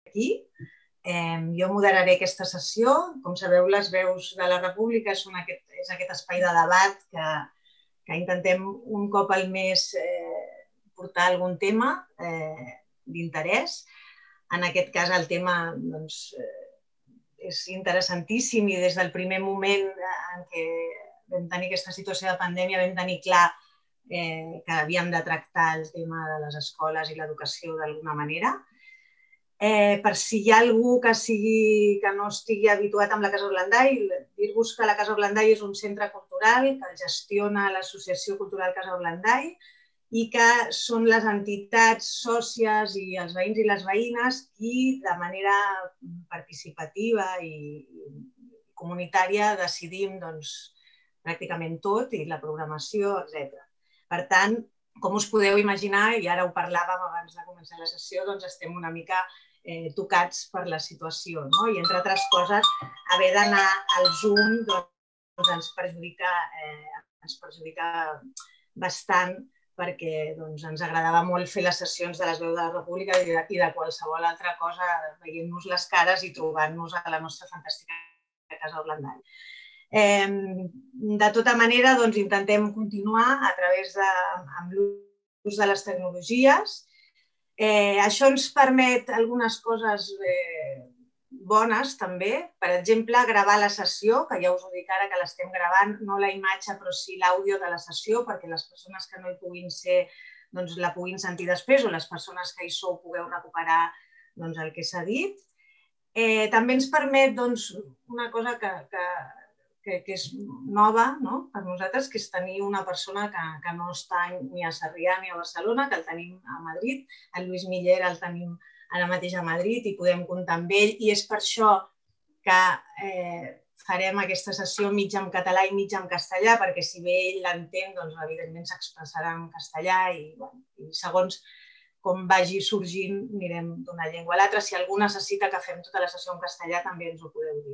aquí. Jo moderaré aquesta sessió. Com sabeu, les veus de la República és aquest espai de debat que intentem un cop al mes portar algun tema d'interès. En aquest cas el tema és interessantíssim i des del primer moment en què vam tenir aquesta situació de pandèmia vam tenir clar que havíem de tractar el tema de les escoles i l'educació d'alguna manera. Per si hi ha algú que no estigui habituat amb la Casa Orlandai, dir-vos que la Casa Orlandai és un centre cultural que el gestiona l'Associació Cultural Casa Orlandai i que són les entitats sòcies i els veïns i les veïnes qui de manera participativa i comunitària decidim pràcticament tot i la programació, etc. Per tant, com us podeu imaginar, i ara ho parlàvem abans de començar la sessió, estem una mica tocats per la situació. I, entre altres coses, haver d'anar al Zoom ens perjudica bastant perquè ens agradava molt fer les sessions de les veus de la República i de qualsevol altra cosa, veient-nos les cares i trobant-nos a la nostra fantàstica Casa Orlandai. De tota manera, intentem continuar a través amb l'ús de les tecnologies. Això ens permet algunes coses bones, també. Per exemple, gravar la sessió, que ja us ho dic ara que l'estem gravant, no la imatge, però sí l'àudio de la sessió, perquè les persones que no hi puguin ser la puguin sentir després o les persones que hi sou pugueu recuperar el que s'ha dit. També ens permet una cosa que és nova per nosaltres, que és tenir una persona que no està ni a Sarrià ni a Barcelona, que el tenim a Madrid. El Lluís Miller el tenim ara mateix a Madrid i podem comptar amb ell. I és per això que farem aquesta sessió mig en català i mig en castellà, perquè si bé ell l'entén, evidentment s'expressarà en castellà i segons com vagi sorgint anirem d'una llengua a l'altra. Si algú necessita que fem tota la sessió en castellà també ens ho podeu dir.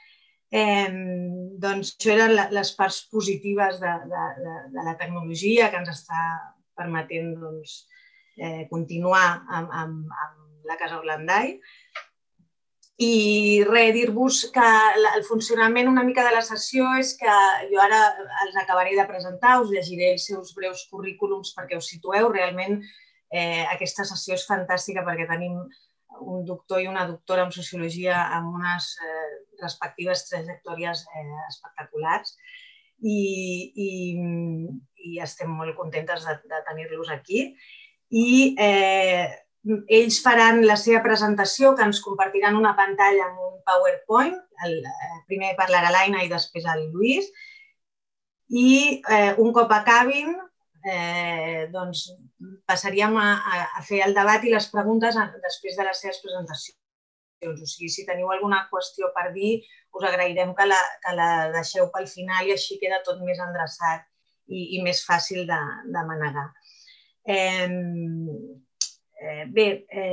Això eren les parts positives de la tecnologia que ens està permetent continuar amb la Casa Orlandai. I res, dir-vos que el funcionament una mica de la sessió és que jo ara els acabaré de presentar, us llegiré els seus breus currículums perquè us situeu. Realment aquesta sessió és fantàstica perquè tenim un doctor i una doctora en Sociologia amb unes respectives trajectòries espectaculars i estem molt contentes de tenir-los aquí. I ells faran la seva presentació, que ens compartiran una pantalla amb un PowerPoint. Primer parlarà l'Aina i després el Lluís. I un cop acabin, passaríem a fer el debat i les preguntes després de les seves presentacions. O sigui, si teniu alguna qüestió per dir, us agrairem que la deixeu pel final i així queda tot més endreçat i més fàcil de manegar. Bé,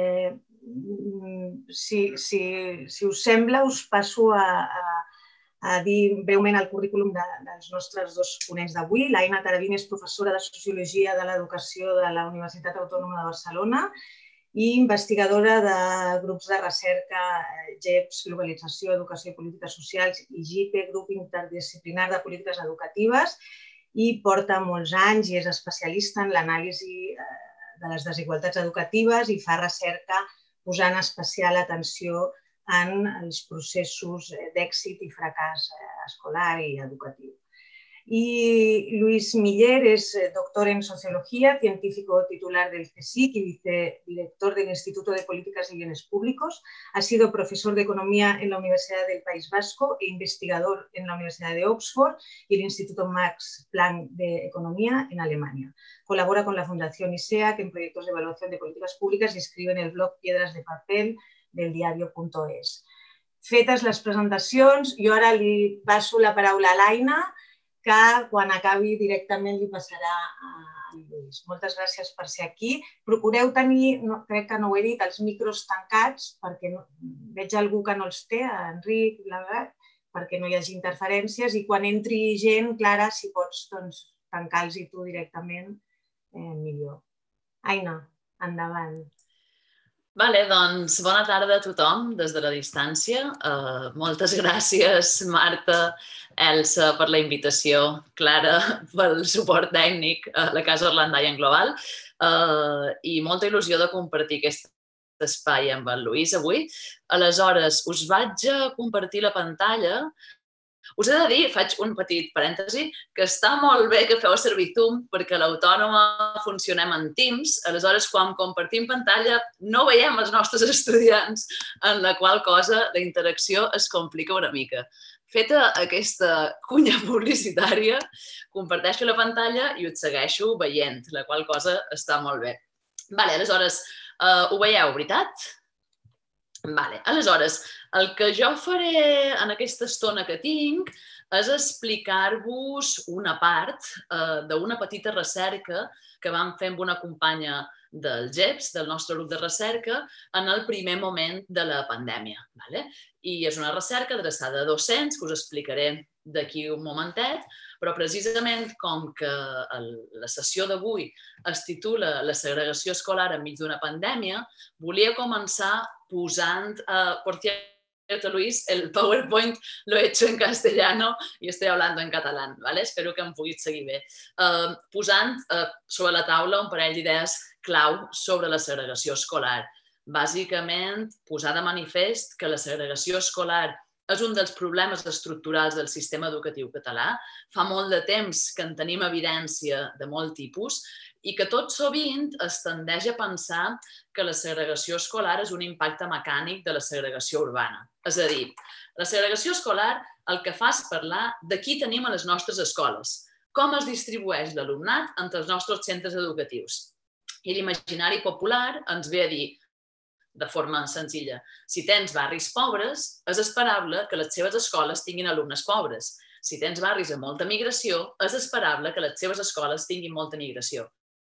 si us sembla, us passo a dir breument el currículum dels nostres dos ponents d'avui. L'Aina Taravín és professora de Sociologia de l'Educació de la Universitat Autònoma de Barcelona i investigadora de grups de recerca GEPS, Globalització, Educació i Polítiques Socials, i GIPE, Grup Interdisciplinar de Polítiques Educatives, i porta molts anys i és especialista en l'anàlisi de les desigualtats educatives i fa recerca posant especial atenció en els processos d'èxit i fracàs escolar i educatiu. Y Luis Miller es doctor en Sociología, científico titular del CSIC y vicedirector del Instituto de Políticas y Bienes Públicos. Ha sido profesor de Economía en la Universidad del País Vasco e investigador en la Universidad de Oxford y el Instituto Max Planck de Economía en Alemania. Colabora con la Fundación ISEAC en proyectos de evaluación de políticas públicas y escribe en el blog Piedras de Papel del diario.es. Fetes les presentacions, jo ara li passo la paraula a l'Aina, que quan acabi directament li passarà a Lluís. Moltes gràcies per ser aquí. Procureu tenir, crec que no ho he dit, els micros tancats, perquè veig algú que no els té, Enric, perquè no hi hagi interferències, i quan entri gent, Clara, si pots tancar-los i tu directament, millor. Aina, endavant. Vale, doncs bona tarda a tothom des de la distància. Moltes gràcies, Marta, Elsa, per la invitació, Clara, pel suport tècnic a la Casa Orlandai en global i molta il·lusió de compartir aquest espai amb el Lluís avui. Aleshores, us vaig a compartir la pantalla. Us he de dir, faig un petit parèntesi, que està molt bé que feu servir Zoom perquè a l'Autònoma funcionem en Teams, aleshores quan compartim pantalla no veiem els nostres estudiants, en la qual cosa la interacció es complica una mica. Feta aquesta cunya publicitària, comparteixo la pantalla i us segueixo veient, la qual cosa està molt bé. Vale, aleshores, ho veieu, veritat? Vale. Aleshores, el que jo faré en aquesta estona que tinc és explicar-vos una part d'una petita recerca que vam fer amb una companya del GEPS, del nostre grup de recerca, en el primer moment de la pandèmia. Vale? I és una recerca adreçada a docents, que us explicaré d'aquí un momentet, però precisament com que la sessió d'avui es titula La segregació escolar enmig d'una pandèmia, volia començar posant, por cierto, Luis, el PowerPoint lo he hecho en castellano y estoy hablando en catalán, ¿vale? Espero que em puguis seguir bé. Posant sobre la taula un parell d'idees clau sobre la segregació escolar. Bàsicament, posar de manifest que la segregació escolar és un dels problemes estructurals del sistema educatiu català. Fa molt de temps que en tenim evidència de molt tipus i que tot sovint es tendeix a pensar que la segregació escolar és un impacte mecànic de la segregació urbana. És a dir, la segregació escolar el que fa és parlar de qui tenim a les nostres escoles, com es distribueix l'alumnat entre els nostres centres educatius. I l'imaginari popular ens ve a dir, de forma senzilla, si tens barris pobres, és esperable que les seves escoles tinguin alumnes pobres. Si tens barris amb molta migració, és esperable que les seves escoles tinguin molta migració.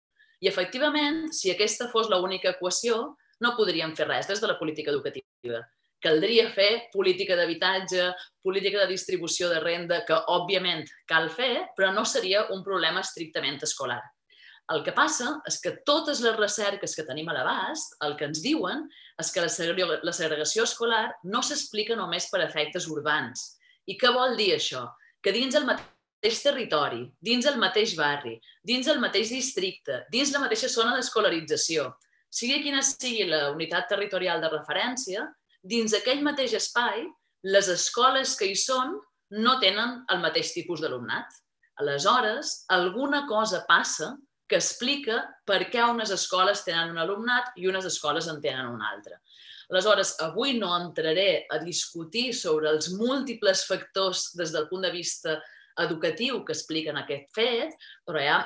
I, efectivament, si aquesta fos l'única equació, no podríem fer res des de la política educativa. Caldria fer política d'habitatge, política de distribució de renda, que, òbviament, cal fer, però no seria un problema estrictament escolar. El que passa és que totes les recerques que tenim a l'abast el que ens diuen és que la segregació escolar no s'explica només per efectes urbans. I què vol dir això? Que dins el mateix territori, dins el mateix barri, dins el mateix districte, dins la mateixa zona d'escolarització, sigui quina sigui la unitat territorial de referència, dins aquell mateix espai, les escoles que hi són no tenen el mateix tipus d'alumnat. Aleshores, alguna cosa passa que explica per què unes escoles tenen un alumnat i unes escoles en tenen un altre. Aleshores, avui no entraré a discutir sobre els múltiples factors des del punt de vista educatiu que expliquen aquest fet, però hi ha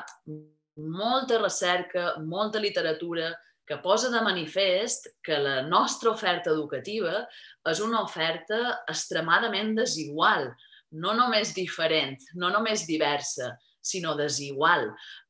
molta recerca, molta literatura que posa de manifest que la nostra oferta educativa és una oferta extremadament desigual, no només diferent, no només diversa, sinó desigual.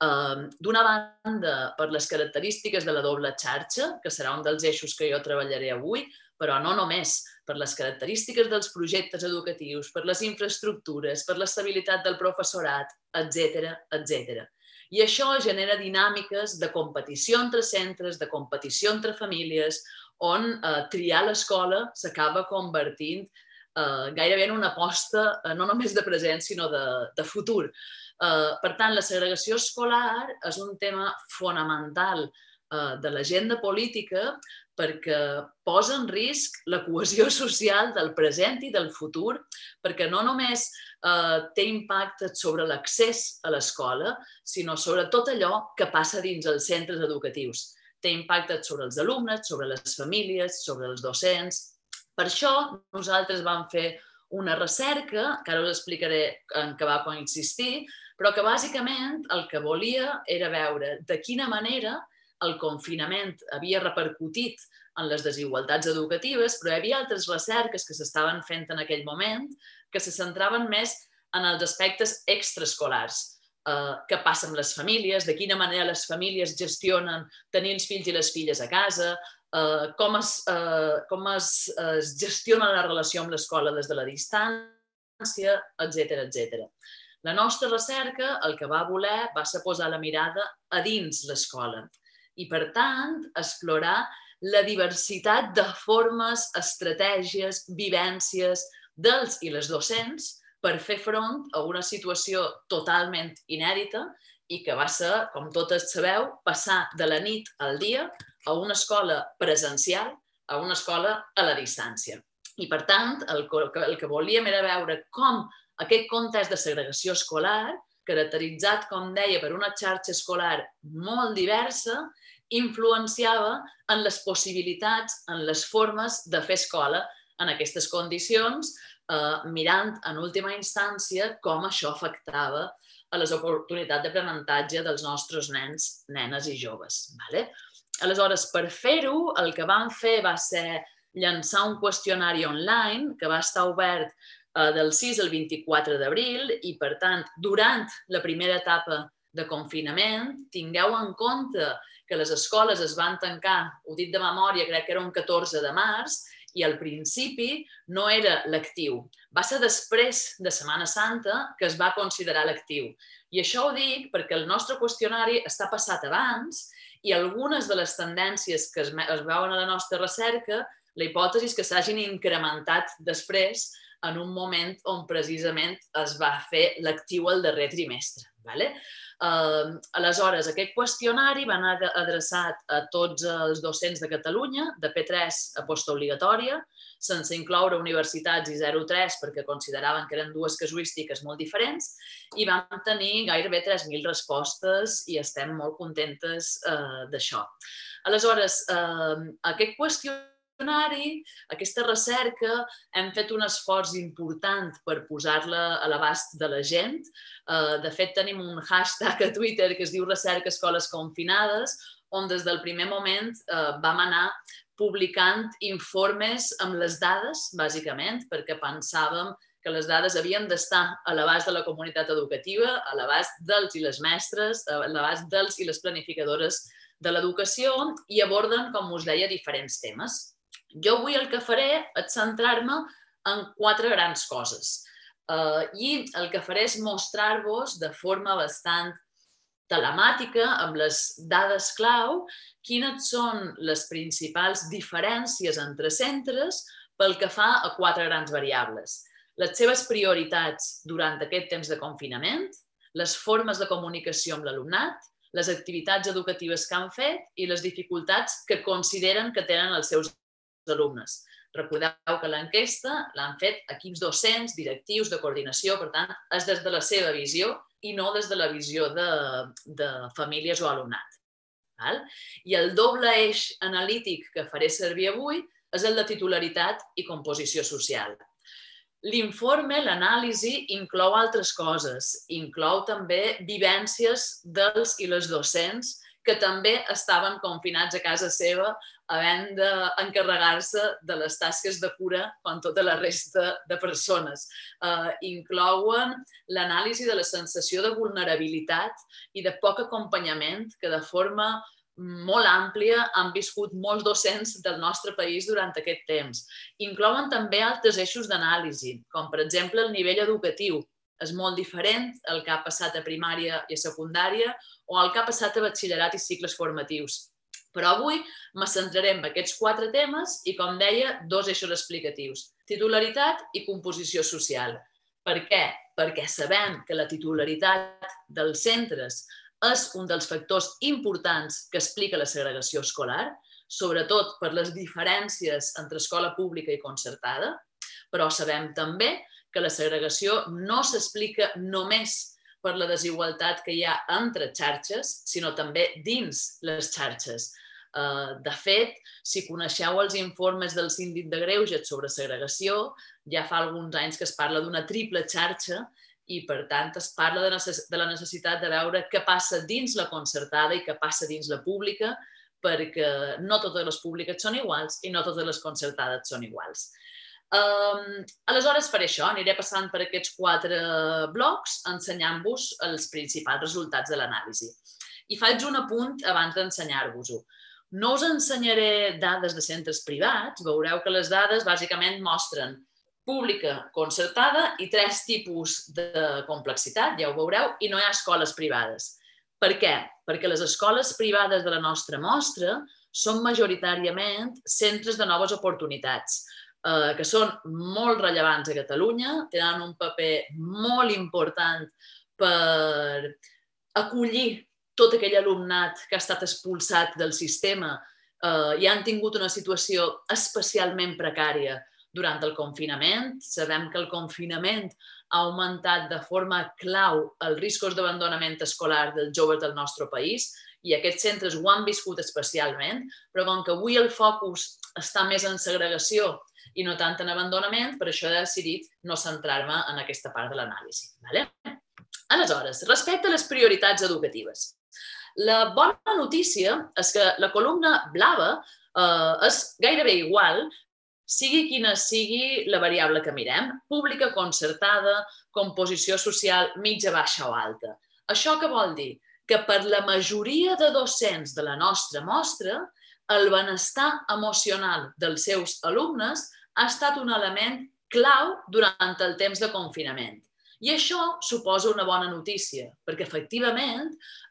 D'una banda, per les característiques de la doble xarxa, que serà un dels eixos que jo treballaré avui, però no només, per les característiques dels projectes educatius, per les infraestructures, per l'estabilitat del professorat, etc. etc. I això genera dinàmiques de competició entre centres, de competició entre famílies, on triar l'escola s'acaba convertint gairebé en una aposta no només de present, sinó de futur. Per tant, la segregació escolar és un tema fonamental de l'agenda política perquè posa en risc la cohesió social del present i del futur, perquè no només té impacte sobre l'accés a l'escola, sinó sobre tot allò que passa dins els centres educatius. Té impacte sobre els alumnes, sobre les famílies, sobre els docents. Per això nosaltres vam fer una recerca, que ara us explicaré en què va consistir, però que bàsicament el que volia era veure de quina manera el confinament havia repercutit en les desigualtats educatives, però hi havia altres recerques que s'estaven fent en aquell moment que se centraven més en els aspectes extraescolars. Què passa amb les famílies, de quina manera les famílies gestionen tenir els fills i les filles a casa, com es gestiona la relació amb l'escola des de la distància, etc etc. La nostra recerca el que va voler va ser posar la mirada a dins l'escola i, per tant, explorar la diversitat de formes, estratègies, vivències dels i les docents per fer front a una situació totalment inèdita i que va ser, com totes sabeu, passar de la nit al dia a una escola presencial, a una escola a la distància. I, per tant, el que volíem era veure com aquest context de segregació escolar, caracteritzat, com deia, per una xarxa escolar molt diversa, influenciava en les possibilitats, en les formes de fer escola en aquestes condicions, mirant en última instància com això afectava a les oportunitats d'aprenentatge dels nostres nens, nenes i joves. Aleshores, per fer-ho, el que vam fer va ser llançar un qüestionari online que va estar obert del 6 al 24 d'abril i, per tant, durant la primera etapa de confinament, tingueu en compte que les escoles es van tancar, ho dic de memòria, crec que era un 14 de març, i al principi no era lectiu. Va ser després de Setmana Santa que es va considerar lectiu. I això ho dic perquè el nostre qüestionari està passat abans i algunes de les tendències que es veuen a la nostra recerca, la hipòtesi és que s'hagin incrementat després en un moment on precisament es va fer lectiu el darrer trimestre. Aleshores, aquest qüestionari va anar adreçat a tots els docents de Catalunya, de P3 a postobligatòria, sense incloure universitats i 0-3 perquè consideraven que eren dues casuístiques molt diferents, i vam tenir gairebé 3.000 respostes i estem molt contentes d'això. Aleshores, aquest qüestionari, aquesta recerca, hem fet un esforç important per posar-la a l'abast de la gent. De fet, tenim un hashtag a Twitter que es diu Recerca Escoles Confinades, on des del primer moment vam anar publicant informes amb les dades, bàsicament, perquè pensàvem que les dades havien d'estar a l'abast de la comunitat educativa, a l'abast dels i les mestres, a l'abast dels i les planificadores de l'educació, i aborden, com us deia, diferents temes. Jo avui el que faré és centrar-me en 4 grans coses. I el que faré és mostrar-vos de forma bastant telemàtica, amb les dades clau, quines són les principals diferències entre centres pel que fa a 4 grans variables. Les seves prioritats durant aquest temps de confinament, les formes de comunicació amb l'alumnat, les activitats educatives que han fet i les dificultats que consideren que tenen els seus alumnes. Recordeu que l'enquesta l'han fet equips docents, directius, de coordinació, per tant, és des de la seva visió i no des de la visió de famílies o alumnat. I el doble eix analític que faré servir avui és el de titularitat i composició social. L'informe, l'anàlisi, inclou altres coses. Inclou també vivències dels i les docents que també estaven confinats a casa seva havent d'encarregar-se de les tasques de cura com tota la resta de persones. Inclouen l'anàlisi de la sensació de vulnerabilitat i de poc acompanyament que de forma molt àmplia han viscut molts docents del nostre país durant aquest temps. Inclouen també altres eixos d'anàlisi, com per exemple el nivell educatiu. És molt diferent el que ha passat a primària i a secundària o el que ha passat a batxillerat i cicles formatius. Però avui me centraré en aquests 4 temes i, com deia, 2 eixos explicatius: titularitat i composició social. Per què? Perquè sabem que la titularitat dels centres és un dels factors importants que explica la segregació escolar, sobretot per les diferències entre escola pública i concertada, però sabem també que la segregació no s'explica només per la desigualtat que hi ha entre xarxes, sinó també dins les xarxes. De fet, si coneixeu els informes del Síndic de Greuges sobre segregació, ja fa alguns anys que es parla d'una triple xarxa i, per tant, es parla de la necessitat de veure què passa dins la concertada i què passa dins la pública, perquè no totes les públiques són iguals i no totes les concertades són iguals. Aleshores faré això, aniré passant per aquests 4 blocs ensenyant-vos els principals resultats de l'anàlisi. I faig un apunt abans d'ensenyar-vos-ho. No us ensenyaré dades de centres privats, veureu que les dades bàsicament mostren pública, concertada i 3 tipus de complexitat, ja ho veureu, i no hi ha escoles privades. Per què? Perquè les escoles privades de la nostra mostra són majoritàriament centres de noves oportunitats, que són molt rellevants a Catalunya, tenen un paper molt important per acollir tot aquell alumnat que ha estat expulsat del sistema i han tingut una situació especialment precària durant el confinament. Sabem que el confinament ha augmentat de forma clau els riscos d'abandonament escolar dels joves del nostre país i aquests centres ho han viscut especialment, però com que avui el focus està més en segregació i no tant en abandonament, per això he decidit no centrar-me en aquesta part de l'anàlisi. Aleshores, respecte a les prioritats educatives, la bona notícia és que la columna blava és gairebé igual, sigui quina sigui la variable que mirem, pública, concertada, composició social, mitja, baixa o alta. Això què vol dir? Que per la majoria de docents de la nostra mostra, el benestar emocional dels seus alumnes ha estat un element clau durant el temps de confinament. I això suposa una bona notícia, perquè efectivament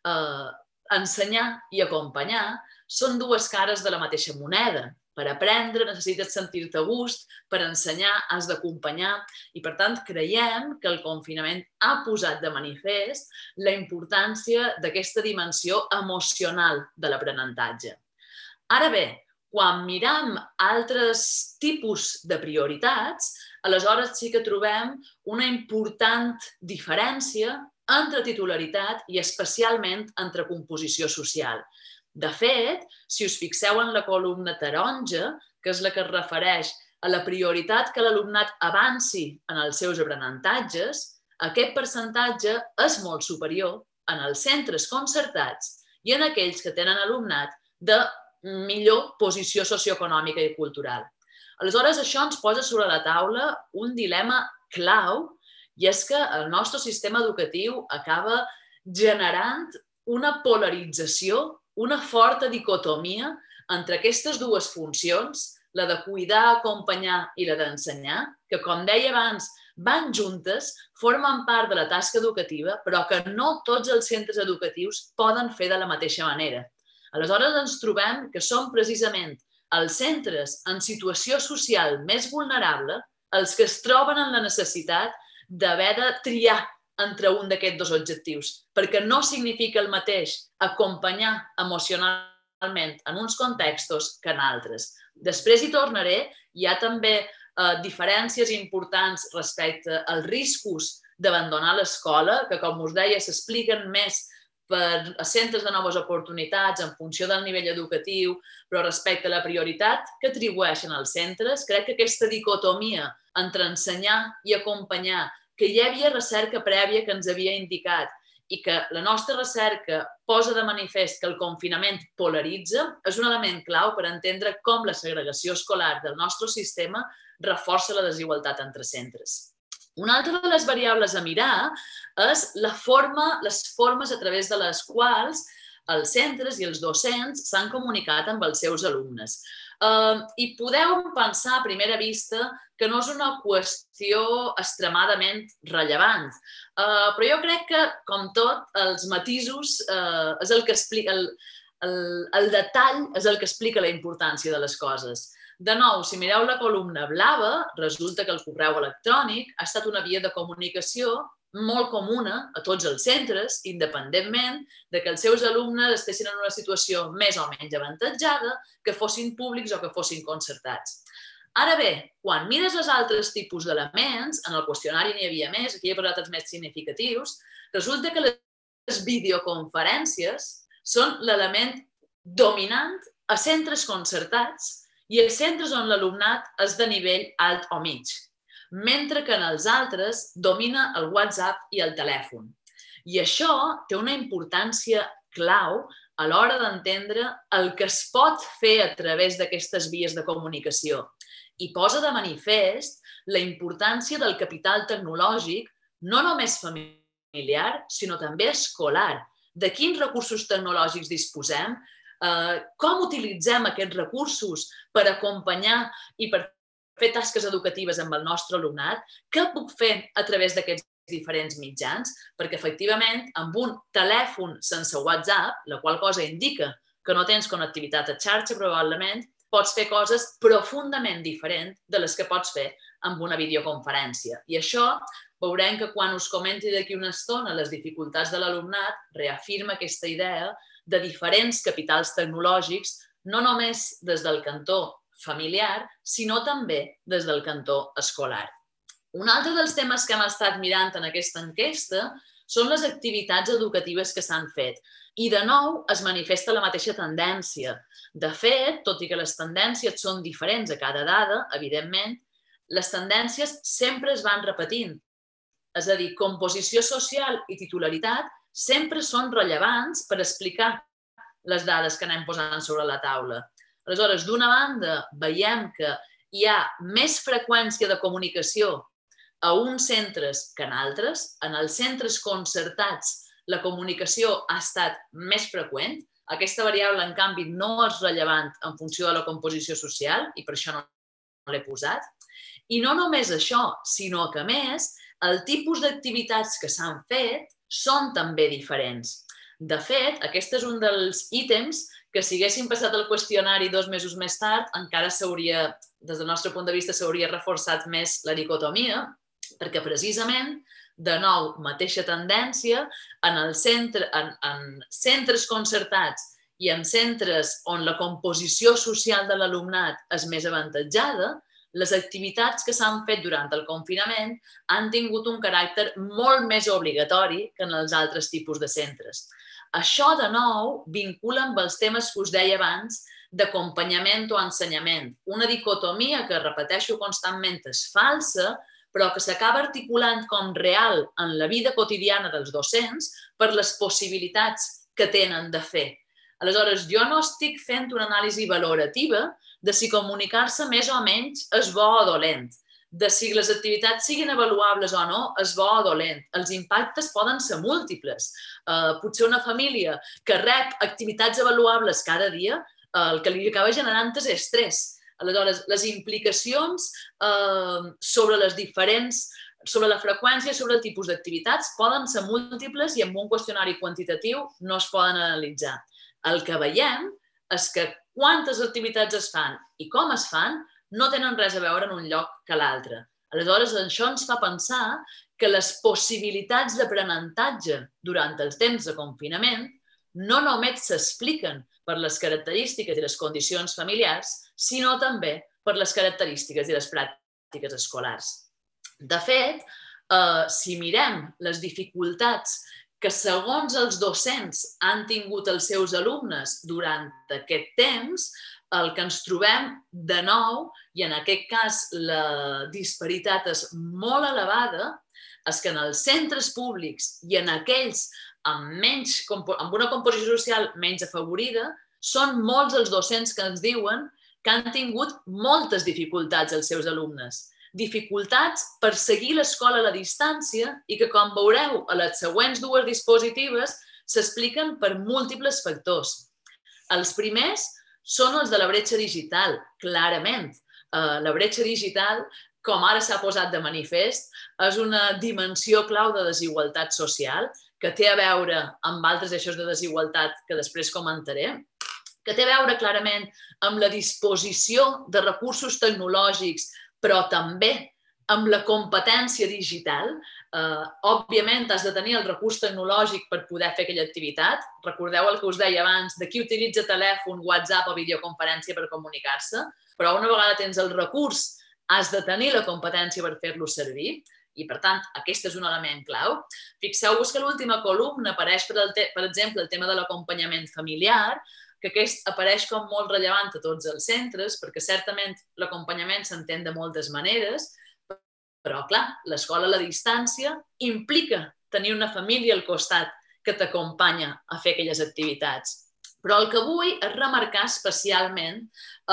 ensenyar i acompanyar són dues cares de la mateixa moneda. Per aprendre necessites sentir-te a gust, per ensenyar has d'acompanyar i, per tant, creiem que el confinament ha posat de manifest la importància d'aquesta dimensió emocional de l'aprenentatge. Ara bé, quan miram altres tipus de prioritats, aleshores sí que trobem una important diferència entre titularitat i especialment entre composició social. De fet, si us fixeu en la columna taronja, que és la que es refereix a la prioritat que l'alumnat avanci en els seus aprenentatges, aquest percentatge és molt superior en els centres concertats i en aquells que tenen alumnat de millor posició socioeconòmica i cultural. Aleshores, això ens posa sobre la taula un dilema clau i és que el nostre sistema educatiu acaba generant una polarització, una forta dicotomia entre aquestes dues funcions, la de cuidar, acompanyar i la d'ensenyar, que, com deia abans, van juntes, formen part de la tasca educativa, però que no tots els centres educatius poden fer de la mateixa manera. Aleshores ens trobem que són precisament els centres en situació social més vulnerable els que es troben en la necessitat d'haver de triar entre un d'aquests dos objectius, perquè no significa el mateix acompanyar emocionalment en uns contextos que en altres. Després hi tornaré, hi ha també diferències importants respecte als riscos d'abandonar l'escola, que, com us deia, s'expliquen més per centres de noves oportunitats en funció del nivell educatiu, però respecte a la prioritat que atribueixen els centres, crec que aquesta dicotomia entre ensenyar i acompanyar, que hi havia recerca prèvia que ens havia indicat i que la nostra recerca posa de manifest que el confinament polaritza, és un element clau per entendre com la segregació escolar del nostre sistema reforça la desigualtat entre centres. Una altra de les variables a mirar és les formes a través de les quals els centres i els docents s'han comunicat amb els seus alumnes. I podeu pensar a primera vista que no és una qüestió extremadament rellevant, però jo crec que, com tot, els matisos és el que explica, el detall és el que explica la importància de les coses. De nou, si mireu la columna blava, resulta que el correu electrònic ha estat una via de comunicació molt comuna a tots els centres, independentment de que els seus alumnes estiguessin en una situació més o menys avantatjada, que fossin públics o que fossin concertats. Ara bé, quan mires els altres tipus d'elements, en el qüestionari n'hi havia més, aquí he posat els més significatius, resulta que les videoconferències són l'element dominant a centres concertats i a centres on l'alumnat és de nivell alt o mig, mentre que en els altres domina el WhatsApp i el telèfon. I això té una importància clau a l'hora d'entendre el que es pot fer a través d'aquestes vies de comunicació i posa de manifest la importància del capital tecnològic, no només familiar, sinó també escolar. De quins recursos tecnològics disposem, com utilitzem aquests recursos per acompanyar i per fer tasques educatives amb el nostre alumnat, què puc fer a través d'aquests diferents mitjans, perquè efectivament amb un telèfon sense WhatsApp, la qual cosa indica que no tens connectivitat a xarxa, probablement pots fer coses profundament diferents de les que pots fer amb una videoconferència. I això veurem que quan us comenti d'aquí una estona les dificultats de l'alumnat, reafirma aquesta idea de diferents capitals tecnològics, no només des del cantó familiar, sinó també des del cantó escolar. Un altre dels temes que hem estat mirant en aquesta enquesta són les activitats educatives que s'han fet. I, de nou, es manifesta la mateixa tendència. De fet, tot i que les tendències són diferents a cada dada, evidentment, les tendències sempre es van repetint. És a dir, composició social i titularitat sempre són rellevants per explicar les dades que anem posant sobre la taula. Aleshores, d'una banda, veiem que hi ha més freqüència de comunicació a uns centres que en altres. En els centres concertats la comunicació ha estat més freqüent. Aquesta variable, en canvi, no és rellevant en funció de la composició social i per això no l'he posat. I no només això, sinó que, a més, el tipus d'activitats que s'han fet són també diferents. De fet, aquest és un dels ítems que si haguéssim passat el qüestionari 2 mesos més tard, encara s'hauria, des del nostre punt de vista, s'hauria reforçat més la dicotomia, perquè precisament, de nou, mateixa tendència, en centres concertats i en centres on la composició social de l'alumnat és més avantatjada, les activitats que s'han fet durant el confinament han tingut un caràcter molt més obligatori que en els altres tipus de centres. Això, de nou, vincula amb els temes que us deia abans d'acompanyament o ensenyament. Una dicotomia que, repeteixo constantment, és falsa, però que s'acaba articulant com real en la vida quotidiana dels docents per les possibilitats que tenen de fer. Aleshores, jo no estic fent una anàlisi valorativa de si comunicar-se més o menys és bo o dolent, de si les activitats siguin avaluables o no és bo o dolent. Els impactes poden ser múltiples. Potser una família que rep activitats avaluables cada dia, el que li acaba generant és estrès. Aleshores, les implicacions sobre la freqüència, sobre el tipus d'activitats, poden ser múltiples i amb un qüestionari quantitatiu no es poden analitzar. El que veiem és que quantes activitats es fan i com es fan no tenen res a veure en un lloc que l'altre. Aleshores, això ens fa pensar que les possibilitats d'aprenentatge durant els temps de confinament no només s'expliquen per les característiques i les condicions familiars, sinó també per les característiques i les pràctiques escolars. De fet, si mirem les dificultats que segons els docents han tingut els seus alumnes durant aquest temps, el que ens trobem de nou, i en aquest cas la disparitat és molt elevada, és que en els centres públics i en aquells amb una composició social menys afavorida, són molts els docents que ens diuen que han tingut moltes dificultats els seus alumnes. Dificultats per seguir l'escola a la distància i que, com veureu a les següents dues dispositives, s'expliquen per múltiples factors. Els primers són els de la bretxa digital, clarament. La bretxa digital, com ara s'ha posat de manifest, és una dimensió clau de desigualtat social que té a veure amb altres eixos de desigualtat que després comentaré, que té a veure clarament amb la disposició de recursos tecnològics, però també amb la competència digital. Òbviament, has de tenir el recurs tecnològic per poder fer aquella activitat. Recordeu el que us deia abans, de qui utilitza telèfon, WhatsApp o videoconferència per comunicar-se, però una vegada tens el recurs, has de tenir la competència per fer-lo servir. I, per tant, aquest és un element clau. Fixeu-vos que a l'última columna apareix, per exemple, el tema de l'acompanyament familiar, que aquest apareix com molt rellevant a tots els centres, perquè certament l'acompanyament s'entén de moltes maneres, però, clar, l'escola a la distància implica tenir una família al costat que t'acompanya a fer aquelles activitats. Però el que vull és remarcar especialment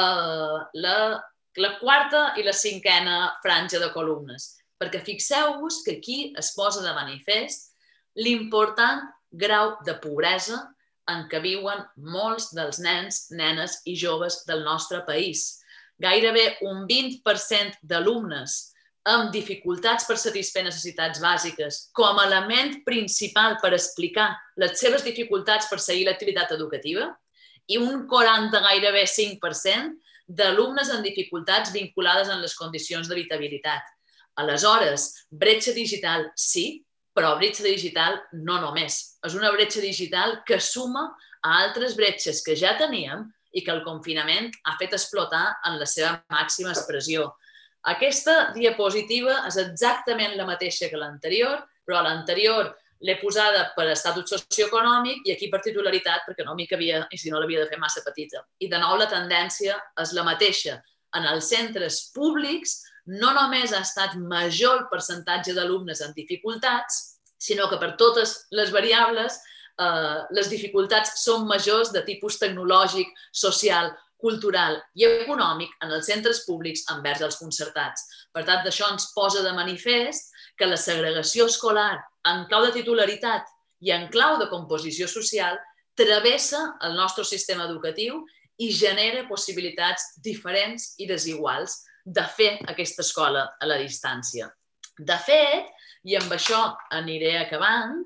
la quarta i la cinquena franja de columnes, perquè fixeu-vos que aquí es posa de manifest l'important grau de pobresa en què viuen molts dels nens, nenes i joves del nostre país. Gairebé un 20% d'alumnes amb dificultats per satisfer necessitats bàsiques com a element principal per explicar les seves dificultats per seguir l'activitat educativa i un 40, gairebé 5% d'alumnes amb dificultats vinculades amb les condicions d'habitabilitat. Aleshores, bretxa digital sí, però bretxa digital no només. És una bretxa digital que suma a altres bretxes que ja teníem i que el confinament ha fet explotar en la seva màxima expressió. Aquesta diapositiva és exactament la mateixa que l'anterior, però a l'anterior l'he posada per estatut socioeconòmic i aquí per titularitat, perquè no m'hi cabia i si no l'havia de fer massa petita. I de nou la tendència és la mateixa. En els centres públics no només ha estat major el percentatge d'alumnes amb dificultats, sinó que per totes les variables les dificultats són majors de tipus tecnològic, social, cultural i econòmic en els centres públics envers els concertats. Per tant, d'això ens posa de manifest que la segregació escolar en clau de titularitat i en clau de composició social travessa el nostre sistema educatiu i genera possibilitats diferents i desiguals de fer aquesta escola a la distància. De fet, i amb això aniré acabant,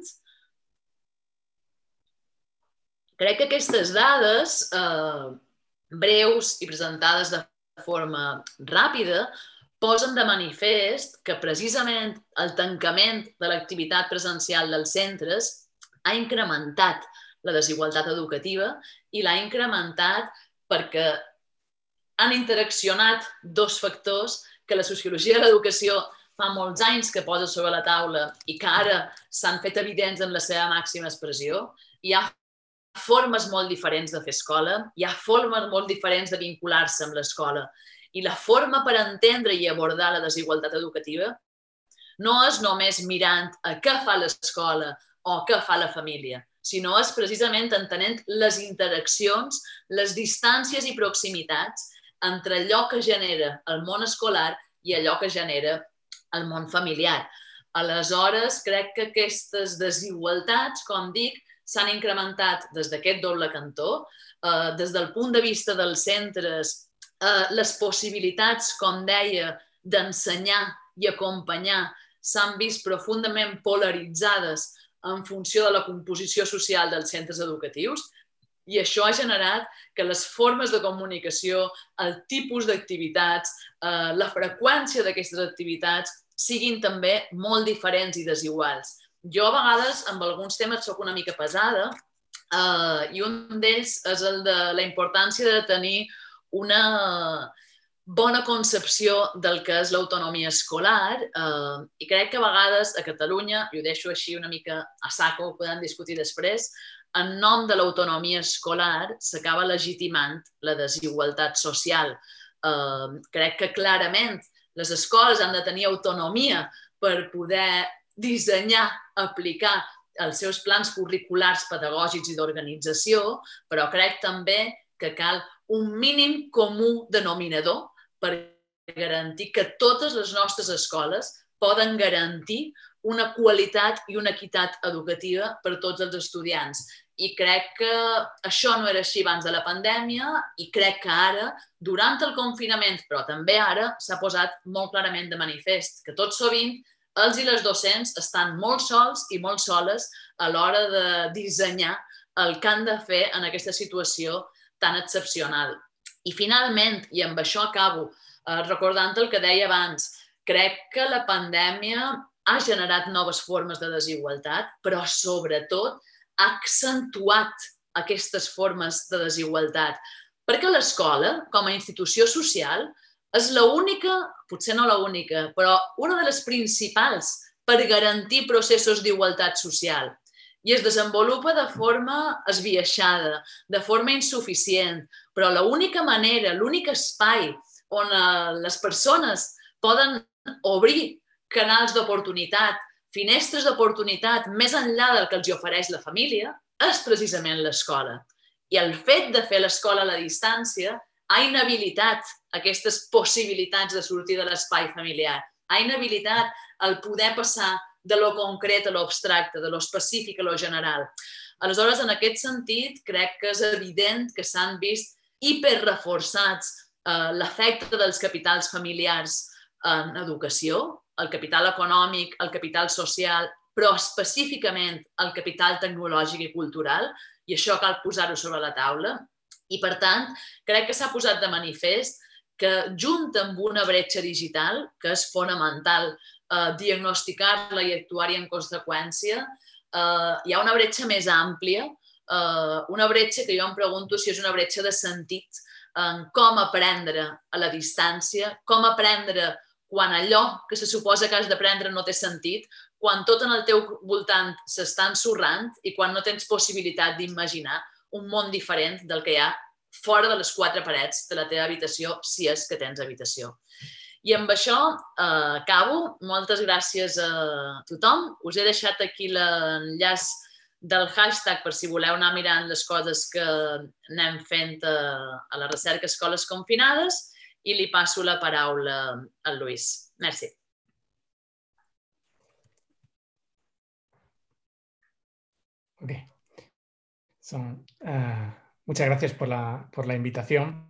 crec que aquestes dades breus i presentades de forma ràpida posen de manifest que precisament el tancament de l'activitat presencial dels centres ha incrementat la desigualtat educativa i l'ha incrementat perquè han interaccionat dos factors que la sociologia de l'educació fa molts anys que posa sobre la taula i que ara s'han fet evidents en la seva màxima expressió. Hi ha formes molt diferents de fer escola, hi ha formes molt diferents de vincular-se amb l'escola i la forma per entendre i abordar la desigualtat educativa no és només mirant a què fa l'escola o què fa la família, sinó és precisament entenent les interaccions, les distàncies i proximitats entre allò que genera el món escolar i allò que genera el món familiar. Aleshores, crec que aquestes desigualtats, com dic, s'han incrementat des d'aquest doble cantó. Des del punt de vista dels centres, les possibilitats, com deia, d'ensenyar i acompanyar s'han vist profundament polaritzades en funció de la composició social dels centres educatius i això ha generat que les formes de comunicació, el tipus d'activitats, la freqüència d'aquestes activitats siguin també molt diferents i desiguals. Jo a vegades amb alguns temes soc una mica pesada i un d'ells és el de la importància de tenir una bona concepció del que és l'autonomia escolar i crec que a vegades a Catalunya, i ho deixo així una mica a saco, ho podem discutir després, en nom de l'autonomia escolar s'acaba legitimant la desigualtat social. Crec que clarament les escoles han de tenir autonomia per poder dissenyar, aplicar els seus plans curriculars pedagògics i d'organització, però crec també que cal un mínim comú denominador per garantir que totes les nostres escoles poden garantir una qualitat i una equitat educativa per a tots els estudiants. I crec que això no era així abans de la pandèmia i crec que ara, durant el confinament, però també ara, s'ha posat molt clarament de manifest que tot sovint els i les docents estan molt sols i molt soles a l'hora de dissenyar el que han de fer en aquesta situació tan excepcional. I finalment, i amb això acabo, recordant el que deia abans, crec que la pandèmia ha generat noves formes de desigualtat, però sobretot ha accentuat aquestes formes de desigualtat. Perquè l'escola, com a institució social, és l'única, potser no l'única, però una de les principals per garantir processos d'igualtat social. I es desenvolupa de forma esbiaixada, de forma insuficient, però l'única manera, l'únic espai on les persones poden obrir canals d'oportunitat, finestres d'oportunitat més enllà del que els ofereix la família, és precisament l'escola. I el fet de fer l'escola a la distància ha inhabilitat aquestes possibilitats de sortir de l'espai familiar, ha inhabilitat el poder passar de lo concret a lo abstracte, de lo específic a lo general. Aleshores, en aquest sentit, crec que és evident que s'han vist hiperreforçats l'efecte dels capitals familiars en educació, el capital econòmic, el capital social, però específicament el capital tecnològic i cultural, i això cal posar-ho sobre la taula. I, per tant, crec que s'ha posat de manifest que, junt amb una bretxa digital, que és fonamental diagnosticar-la i actuar-hi en conseqüència, hi ha una bretxa més àmplia, una bretxa que jo em pregunto si és una bretxa de sentit en com aprendre a la distància, com aprendre quan allò que se suposa que has d'aprendre no té sentit, quan tot en el teu voltant s'està ensorrant i quan no tens possibilitat d'imaginar un món diferent del que hi ha fora de les 4 parets de la teva habitació, si és que tens habitació. I amb això acabo. Moltes gràcies a tothom. Us he deixat aquí l'enllaç del hashtag per si voleu anar mirant les coses que anem fent a la recerca Escoles Confinades i li passo la paraula al Lluís. Merci. Okay. Muchas gracias por la invitación.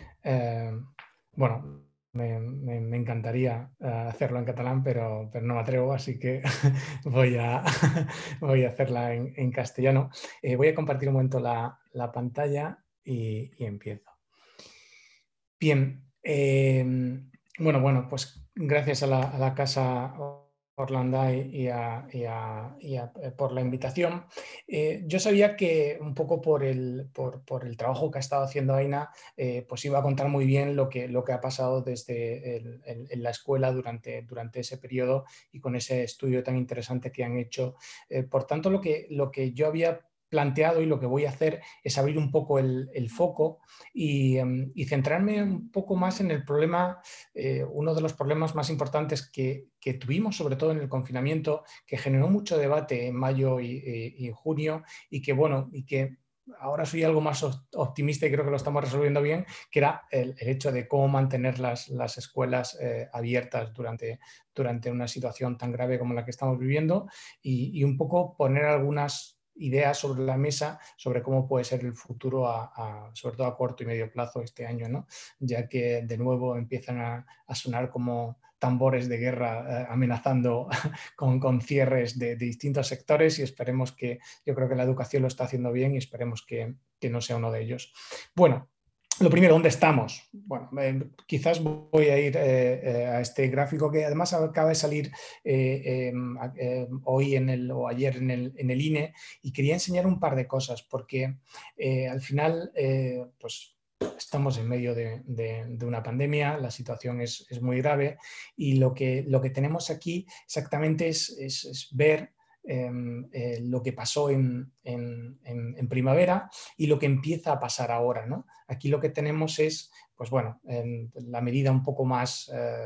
Bueno, me encantaría hacerlo en catalán, pero no me atrevo, así que voy a hacerla en castellano. Voy a compartir un momento la pantalla y empiezo. Bien, bueno, pues gracias a la Casa Orlanday por la invitación. Yo sabía que un poco por el trabajo que ha estado haciendo Aina, pues iba a contar muy bien lo que ha pasado desde en la escuela durante ese periodo y con ese estudio tan interesante que han hecho. Por tanto, lo que yo había planteado y lo que voy a hacer es abrir un poco el foco y centrarme un poco más en el problema, uno de los problemas más importantes que tuvimos, sobre todo en el confinamiento, que generó mucho debate en mayo y junio y que ahora soy algo más optimista y creo que lo estamos resolviendo bien, que era el hecho de cómo mantener las escuelas abiertas durante una situación tan grave como la que estamos viviendo y un poco poner algunas ideas sobre la mesa sobre cómo puede ser el futuro sobre todo a corto y medio plazo este año, ¿no? Ya que de nuevo empiezan a sonar como tambores de guerra amenazando con cierres de distintos sectores y esperemos que, yo creo que la educación lo está haciendo bien y esperemos que no sea uno de ellos. Bueno, lo primero, ¿dónde estamos? Bueno, quizás voy a ir a este gráfico que además acaba de salir hoy o ayer en el INE y quería enseñar un par de cosas porque al final pues estamos en medio de una pandemia, la situación es muy grave y lo que tenemos aquí exactamente es ver lo que pasó en primavera y lo que empieza a pasar ahora, ¿no? Aquí lo que tenemos es, pues bueno, la medida un poco más,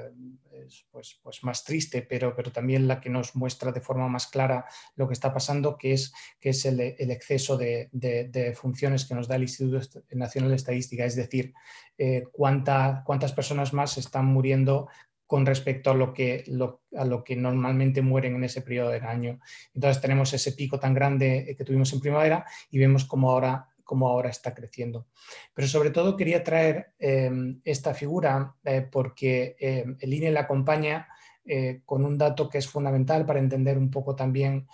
pues más triste, pero también la que nos muestra de forma más clara lo que está pasando, que es el exceso de funciones que nos da el Instituto Nacional de Estadística, es decir, cuántas personas más están muriendo con respecto a lo que normalmente mueren en ese periodo del año. Entonces tenemos ese pico tan grande que tuvimos en primavera y vemos cómo ahora está creciendo. Pero sobre todo quería traer esta figura porque el INE la acompaña con un dato que es fundamental para entender un poco también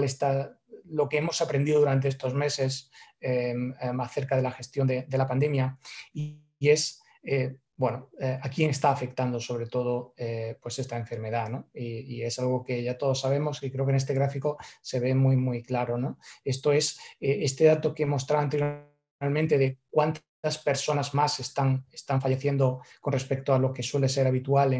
lo que hemos aprendido durante estos meses acerca de la gestión de la pandemia y es a quién está afectando sobre todo pues esta enfermedad, ¿no? Y es algo que ya todos sabemos y creo que en este gráfico se ve muy, muy claro, ¿no? Esto es este dato que he mostrado anteriormente de cuántas personas más están falleciendo con respecto a lo que suele ser habitual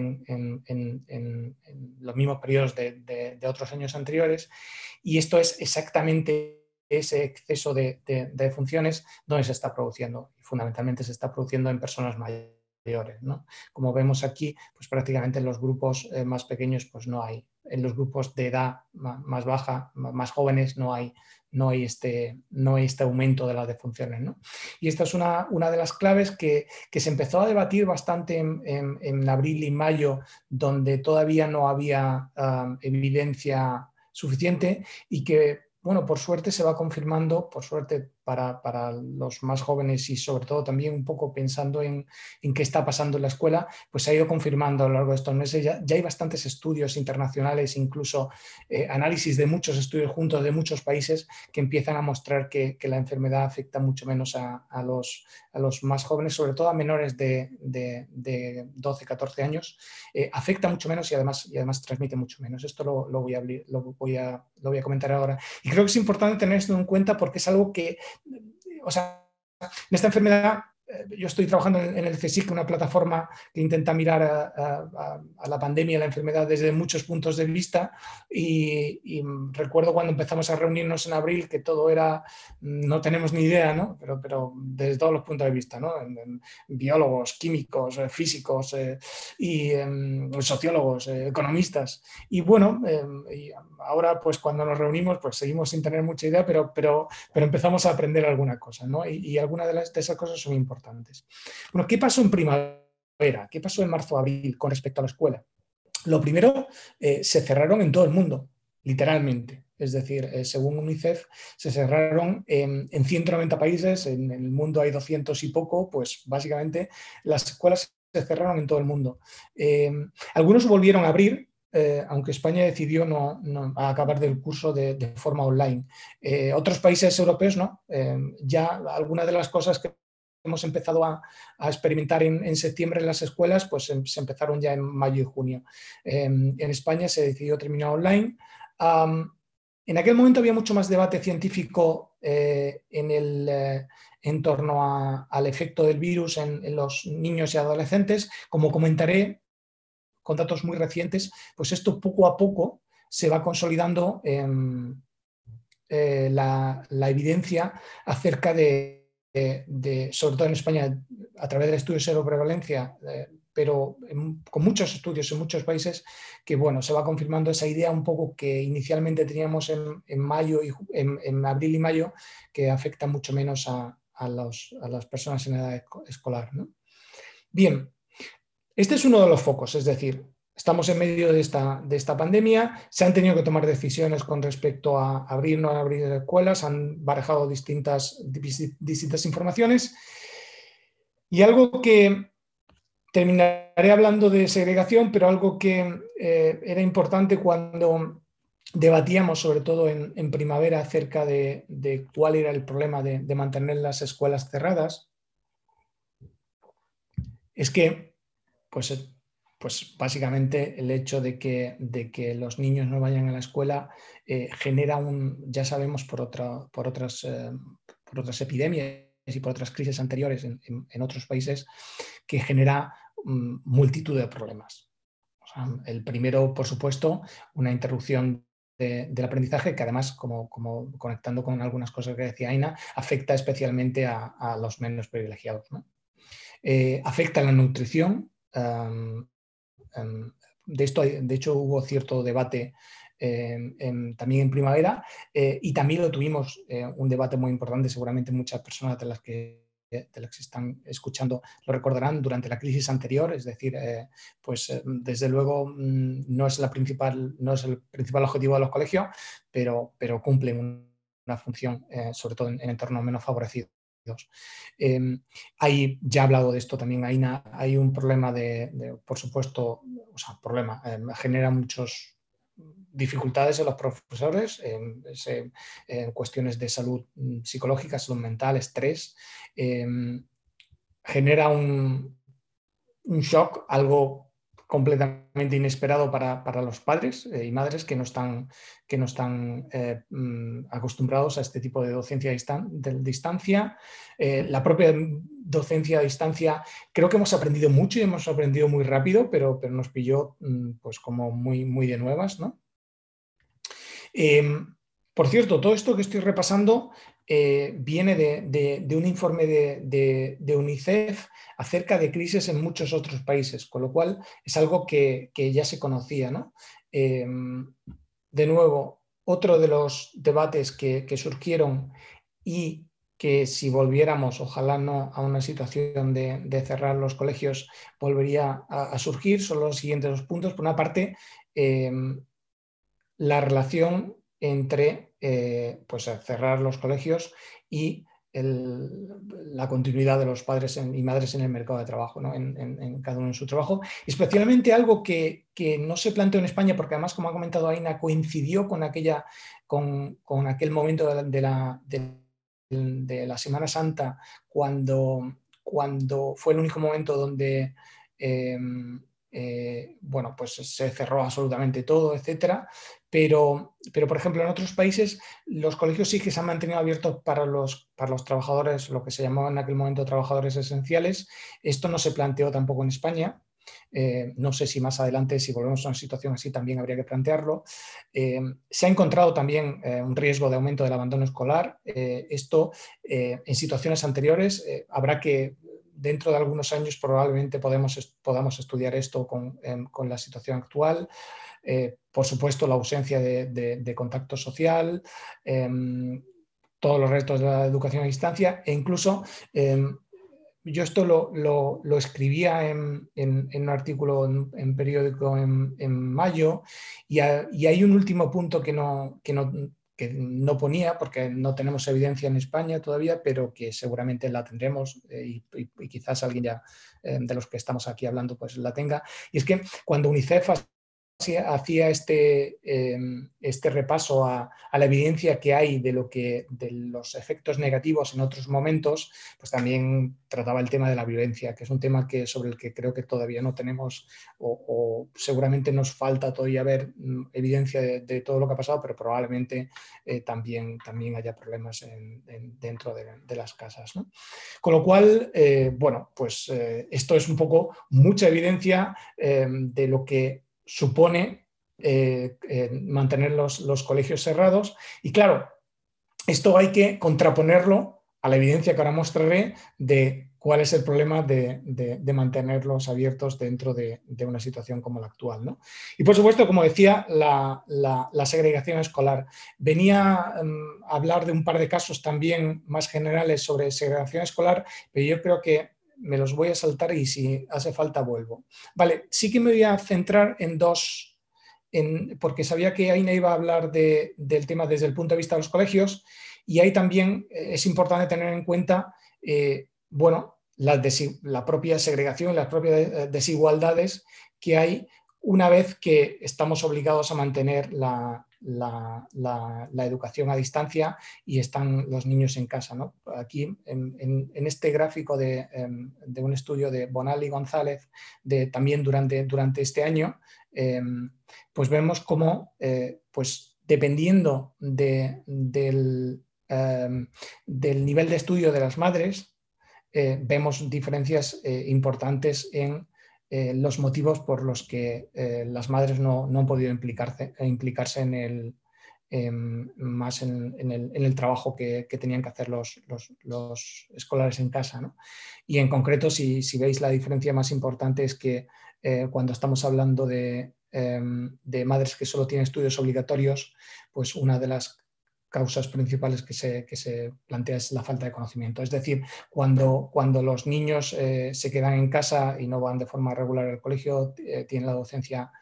en los mismos periodos de otros años anteriores. Y esto es exactamente ese exceso de funciones donde se está produciendo. Y fundamentalmente se está produciendo en personas mayores, ¿no? Como vemos aquí, pues prácticamente en los grupos más pequeños pues no hay. En los grupos de edad más baja, más jóvenes, no hay este aumento de las defunciones, ¿no? Y esta es una de las claves que se empezó a debatir bastante en abril y mayo, donde todavía no había evidencia suficiente y que, bueno, por suerte se va confirmando, por suerte para los más jóvenes y sobre todo también un poco pensando en qué está pasando en la escuela, pues se ha ido confirmando a lo largo de estos meses. Ya hay bastantes estudios internacionales, incluso análisis de muchos estudios juntos de muchos países que empiezan a mostrar que la enfermedad afecta mucho menos a los más jóvenes, sobre todo a menores de 12, 14 años, afecta mucho menos y además transmite mucho menos. Esto lo voy a comentar ahora. Y creo que es importante tener esto en cuenta porque es algo que, o sea, en esta enfermedad, yo estoy trabajando en el CSIC, una plataforma que intenta mirar a la pandemia y a la enfermedad desde muchos puntos de vista y recuerdo cuando empezamos a reunirnos en abril que todo era, no tenemos ni idea, ¿no? Pero desde todos los puntos de vista, ¿no? Biólogos, químicos, físicos y sociólogos, economistas. Y bueno, y ahora pues cuando nos reunimos pues seguimos sin tener mucha idea, pero empezamos a aprender alguna cosa, ¿no? Y algunas de esas cosas son importantes. Bueno, ¿qué pasó en primavera? ¿Qué pasó en marzo-abril con respecto a la escuela? Lo primero, se cerraron en todo el mundo, literalmente. Es decir, según UNICEF, se cerraron en 190 países, en el mundo hay 200 y poco, pues básicamente las escuelas se cerraron en todo el mundo. Algunos volvieron a abrir, aunque España decidió no acabar del curso de forma online. Otros países europeos no. Ya algunas de las cosas que hemos empezado a experimentar en septiembre en las escuelas, pues se empezaron ya en mayo y junio. En España se decidió terminar online. En aquel momento había mucho más debate científico en torno al efecto del virus en los niños y adolescentes. Como comentaré con datos muy recientes, pues esto poco a poco se va consolidando la evidencia acerca sobre todo en España, a través del estudio de seroprevalencia, pero con muchos estudios en muchos países, que bueno, se va confirmando esa idea un poco que inicialmente teníamos en abril y mayo, que afecta mucho menos a las personas en edad escolar, ¿no? Bien, este es uno de los focos, es decir, estamos en medio de esta pandemia, se han tenido que tomar decisiones con respecto a abrir o no abrir escuelas, han barajado distintas informaciones y algo que terminaré hablando de segregación, pero algo que era importante cuando debatíamos, sobre todo en primavera, acerca de cuál era el problema de mantener las escuelas cerradas, es que pues básicamente el hecho de que los niños no vayan a la escuela genera ya sabemos por otras epidemias y por otras crisis anteriores en otros países, que genera multitud de problemas. O sea, el primero, por supuesto, una interrupción del aprendizaje que además, como conectando con algunas cosas que decía Aina, afecta especialmente a los menos privilegiados, ¿no? Afecta a la nutrición. De hecho, hubo cierto debate también en primavera y también lo tuvimos un debate muy importante, seguramente muchas personas de las que están escuchando lo recordarán durante la crisis anterior, es decir, desde luego no es el principal objetivo de los colegios, pero cumplen una función, sobre todo en entornos menos favorecidos. Ya he hablado de esto también, Aina, hay un problema por supuesto, genera muchas dificultades en los profesores en cuestiones de salud psicológica, salud mental, estrés, genera un shock, algo completamente inesperado para los padres y madres que no están acostumbrados a este tipo de docencia de distancia. La propia docencia a distancia, creo que hemos aprendido mucho y hemos aprendido muy rápido, pero nos pilló pues como muy de nuevas, ¿no? Por cierto, todo esto que estoy repasando viene de un informe de UNICEF acerca de crisis en muchos otros países, con lo cual es algo que ya se conocía, ¿no? De nuevo, otro de los debates que surgieron y que si volviéramos, ojalá no a una situación de cerrar los colegios, volvería a surgir, son los siguientes dos puntos. Por una parte, la relación entre cerrar los colegios y la continuidad de los padres y madres en el mercado de trabajo, ¿no? En cada uno en su trabajo. Especialmente algo que no se planteó en España, porque además, como ha comentado Aina, coincidió con aquel momento de la Semana Santa, cuando fue el único momento donde bueno, pues se cerró absolutamente todo, etcétera. Pero, por ejemplo, en otros países los colegios sí que se han mantenido abiertos para los trabajadores, lo que se llamaba en aquel momento trabajadores esenciales. Esto no se planteó tampoco en España. No sé si más adelante, si volvemos a una situación así, también habría que plantearlo. Se ha encontrado también un riesgo de aumento del abandono escolar. Esto en situaciones anteriores habrá que, dentro de algunos años, probablemente podamos estudiar esto con la situación actual. Por supuesto, la ausencia de contacto social, todos los retos de la educación a distancia, e incluso yo esto lo escribía en un artículo en periódico en mayo, y hay un último punto que no ponía, porque no tenemos evidencia en España todavía, pero que seguramente la tendremos, y quizás alguien ya de los que estamos aquí hablando pues la tenga. Y es que cuando UNICEF hacía este repaso a la evidencia que hay de los efectos negativos en otros momentos, pues también trataba el tema de la violencia, que es un tema sobre el que creo que todavía no tenemos, o seguramente nos falta todavía ver evidencia de todo lo que ha pasado, pero probablemente también haya problemas dentro de las casas, ¿no? Con lo cual, bueno, pues esto es un poco mucha evidencia de lo que supone mantener los colegios cerrados. Y claro, esto hay que contraponerlo a la evidencia que ahora mostraré de cuál es el problema de mantenerlos abiertos dentro de una situación como la actual, ¿no? Y por supuesto, como decía, la segregación escolar. Venía a hablar de un par de casos también más generales sobre segregación escolar, pero yo creo que me los voy a saltar y si hace falta vuelvo. Vale, sí que me voy a centrar en dos, porque sabía que Aina iba a hablar del tema desde el punto de vista de los colegios, y ahí también es importante tener en cuenta bueno, la propia segregación, las propias desigualdades que hay una vez que estamos obligados a mantener la educación a distancia y están los niños en casa, ¿no? Aquí en este gráfico de un estudio de Bonal y González también durante este año, pues vemos cómo pues dependiendo del nivel de estudio de las madres, vemos diferencias importantes en los motivos por los que las madres no han podido implicarse más en el trabajo que tenían que hacer los escolares en casa, ¿no? Y en concreto, si veis, la diferencia más importante es que cuando estamos hablando de madres que solo tienen estudios obligatorios, pues una de las causas principales que se plantea es la falta de conocimiento. Es decir, cuando los niños se quedan en casa y no van de forma regular al colegio, tienen la docencia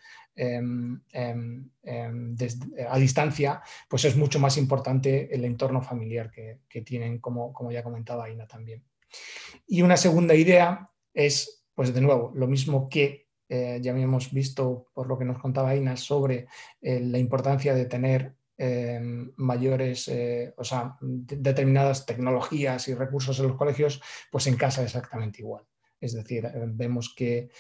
a distancia, pues es mucho más importante el entorno familiar que tienen, como ya comentaba Aina también. Y una segunda idea es, pues de nuevo, lo mismo que ya habíamos visto por lo que nos contaba Aina sobre la importancia de tener mayores, determinadas tecnologías y recursos en los colegios, pues en casa exactamente igual. Es decir, vemos que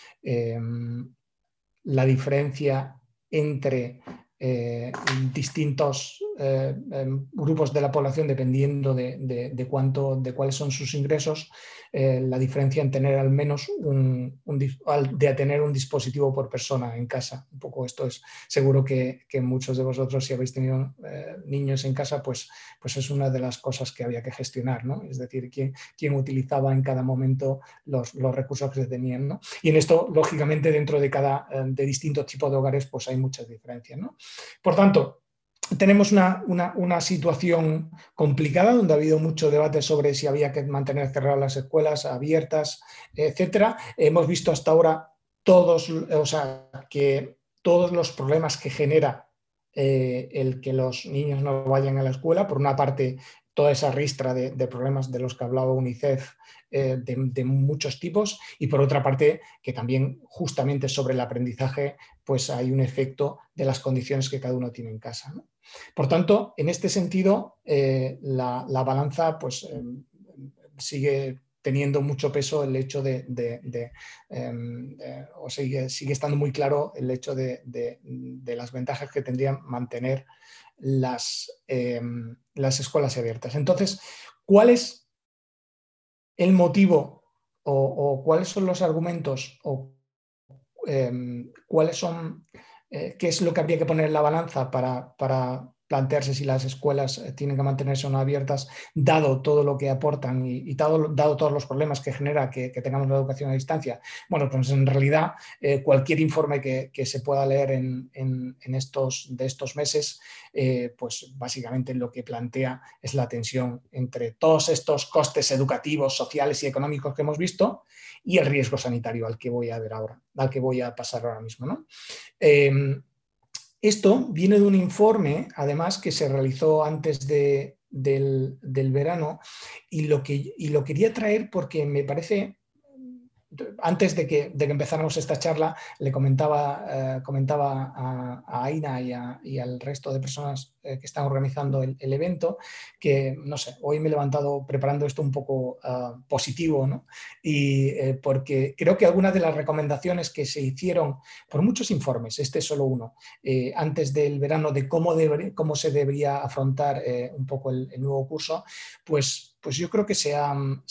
la diferencia entre distintos grupos de la población, dependiendo de cuáles son sus ingresos, la diferencia en tener al menos de tener un dispositivo por persona en casa. Un poco esto es seguro que muchos de vosotros, si habéis tenido niños en casa, pues es una de las cosas que había que gestionar, ¿no? Es decir, quién utilizaba en cada momento los recursos que se tenían, ¿no? Y en esto, lógicamente, dentro de distintos tipos de hogares, pues hay muchas diferencias, ¿no? Por tanto, tenemos una situación complicada, donde ha habido mucho debate sobre si había que mantener cerradas las escuelas, abiertas, etcétera. Hemos visto hasta ahora que todos los problemas que genera el que los niños no vayan a la escuela. Por una parte, toda esa ristra de problemas de los que hablaba UNICEF, de muchos tipos, y por otra parte que también justamente sobre el aprendizaje pues hay un efecto de las condiciones que cada uno tiene en casa, ¿no? Por tanto, en este sentido, la balanza pues, sigue teniendo mucho peso el hecho o sigue estando muy claro el hecho de las ventajas que tendrían mantener las escuelas abiertas. Entonces, ¿cuál es el motivo o cuáles son los argumentos o cuáles son, qué es lo que habría que poner en la balanza para plantearse si las escuelas tienen que mantenerse o no abiertas, dado todo lo que aportan y dado todos los problemas que genera que tengamos la educación a distancia? Bueno, pues en realidad cualquier informe que se pueda leer de estos meses, pues básicamente lo que plantea es la tensión entre todos estos costes educativos, sociales y económicos que hemos visto y el riesgo sanitario al que voy a pasar ahora mismo, ¿no? Esto viene de un informe, además, que se realizó antes del verano, y lo quería traer porque me parece, antes de que empezáramos esta charla, le comentaba a Aina y al resto de personas que están organizando el evento, que, no sé, hoy me he levantado preparando esto un poco positivo, ¿no? Y porque creo que algunas de las recomendaciones que se hicieron por muchos informes, este es solo uno, antes del verano, de cómo se debería afrontar un poco el nuevo curso, pues yo creo que se han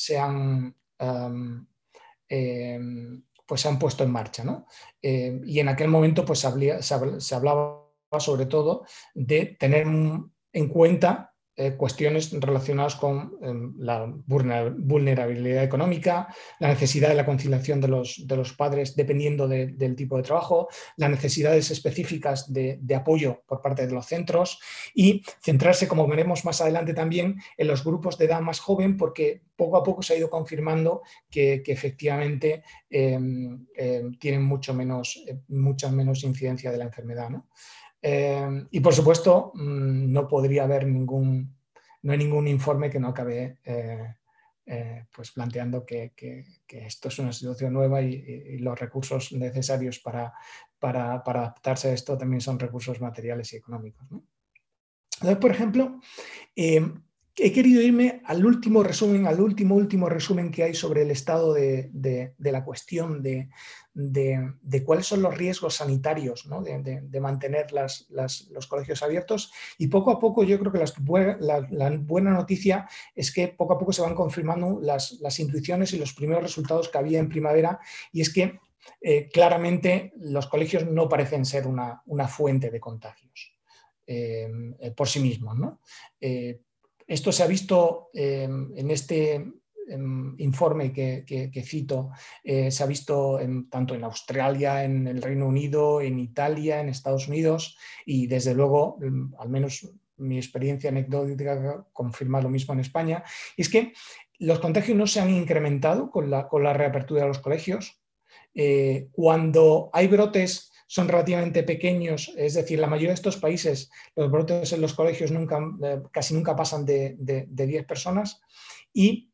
pues se han puesto en marcha, ¿no? Y en aquel momento pues se hablaba sobre todo de tener en cuenta cuestiones relacionadas con la vulnerabilidad económica, la necesidad de la conciliación de los padres dependiendo del tipo de trabajo, las necesidades específicas de apoyo por parte de los centros y centrarse, como veremos más adelante también, en los grupos de edad más joven, porque poco a poco se ha ido confirmando que efectivamente tienen mucha menos incidencia de la enfermedad, ¿no? Y por supuesto no hay ningún informe que no acabe pues planteando que esto es una situación nueva y los recursos necesarios para adaptarse a esto también son recursos materiales y económicos, ¿no? Entonces, por ejemplo, he querido irme al último resumen que hay sobre el estado de la cuestión de cuáles son los riesgos sanitarios, ¿no? de mantener los colegios abiertos, y poco a poco yo creo que la buena noticia es que poco a poco se van confirmando las intuiciones y los primeros resultados que había en primavera, y es que claramente los colegios no parecen ser una fuente de contagios por sí mismos, ¿no? Esto se ha visto en este informe que cito, se ha visto tanto en Australia, en el Reino Unido, en Italia, en Estados Unidos, y desde luego, al menos mi experiencia anecdótica confirma lo mismo en España, y es que los contagios no se han incrementado con la reapertura de los colegios. Cuando hay brotes son relativamente pequeños, es decir, la mayoría de estos países los brotes en los colegios casi nunca pasan de 10 personas y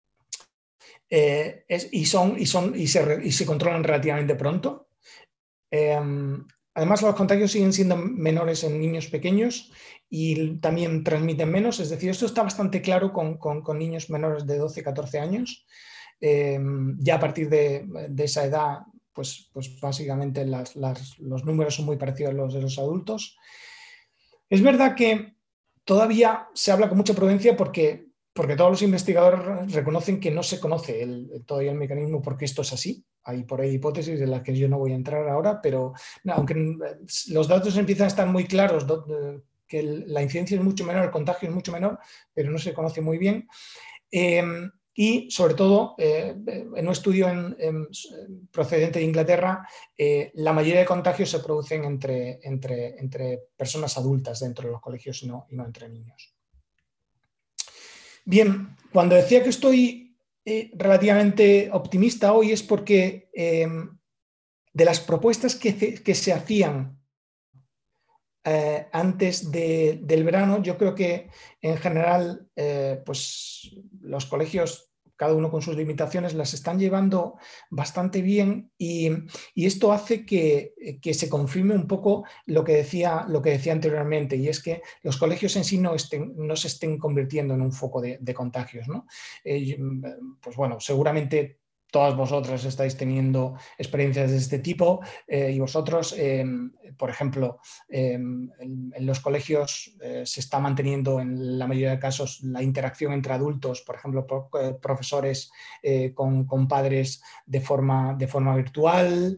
se controlan relativamente pronto. Además, los contagios siguen siendo menores en niños pequeños y también transmiten menos, es decir, esto está bastante claro con niños menores de 12, 14 años. Ya a partir de esa edad, pues básicamente los números son muy parecidos a los de los adultos. Es verdad que todavía se habla con mucha prudencia porque todos los investigadores reconocen que no se conoce todavía el mecanismo por qué esto es así. Hay por ahí hipótesis de las que yo no voy a entrar ahora, pero aunque los datos empiezan a estar muy claros, que la incidencia es mucho menor, el contagio es mucho menor, pero no se conoce muy bien. Y sobre todo, en un estudio procedente de Inglaterra, la mayoría de contagios se producen entre personas adultas dentro de los colegios y no entre niños. Bien, cuando decía que estoy relativamente optimista hoy es porque de las propuestas que se hacían antes del verano. Yo creo que en general pues los colegios, cada uno con sus limitaciones, las están llevando bastante bien y esto hace que se confirme un poco lo que decía anteriormente, y es que los colegios en sí no se estén convirtiendo en un foco de contagios, ¿no? Pues bueno, seguramente todas vosotras estáis teniendo experiencias de este tipo y vosotros, por ejemplo, en los colegios se está manteniendo en la mayoría de casos la interacción entre adultos, por ejemplo, profesores con padres de forma virtual.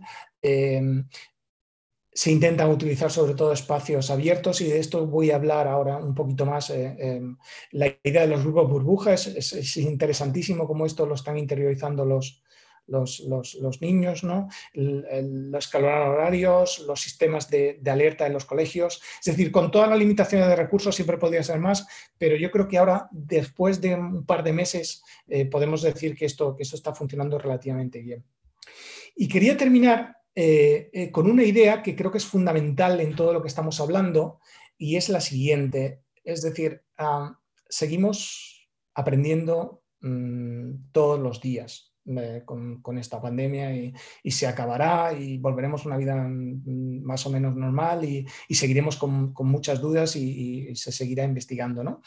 Se intentan utilizar sobre todo espacios abiertos, y de esto voy a hablar ahora un poquito más. La idea de los grupos burbuja es interesantísimo cómo esto lo están interiorizando los niños, ¿no? Los escalonar horarios, los sistemas de alerta en los colegios. Es decir, con todas las limitaciones de recursos siempre podría ser más, pero yo creo que ahora, después de un par de meses, podemos decir que esto está funcionando relativamente bien. Y quería terminar con una idea que creo que es fundamental en todo lo que estamos hablando, y es la siguiente. Es decir, seguimos aprendiendo todos los días con esta pandemia, y se acabará y volveremos a una vida más o menos normal, y seguiremos con muchas dudas, y se seguirá investigando, ¿no?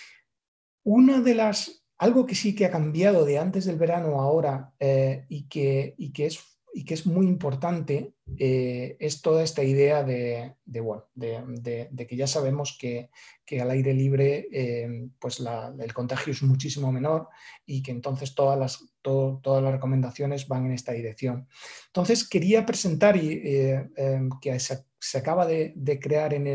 Algo que sí que ha cambiado de antes del verano a ahora, y que es muy importante, es toda esta idea de que ya sabemos que al aire libre pues el contagio es muchísimo menor, y que entonces todas las recomendaciones van en esta dirección. Entonces quería presentar, que se acaba de crear en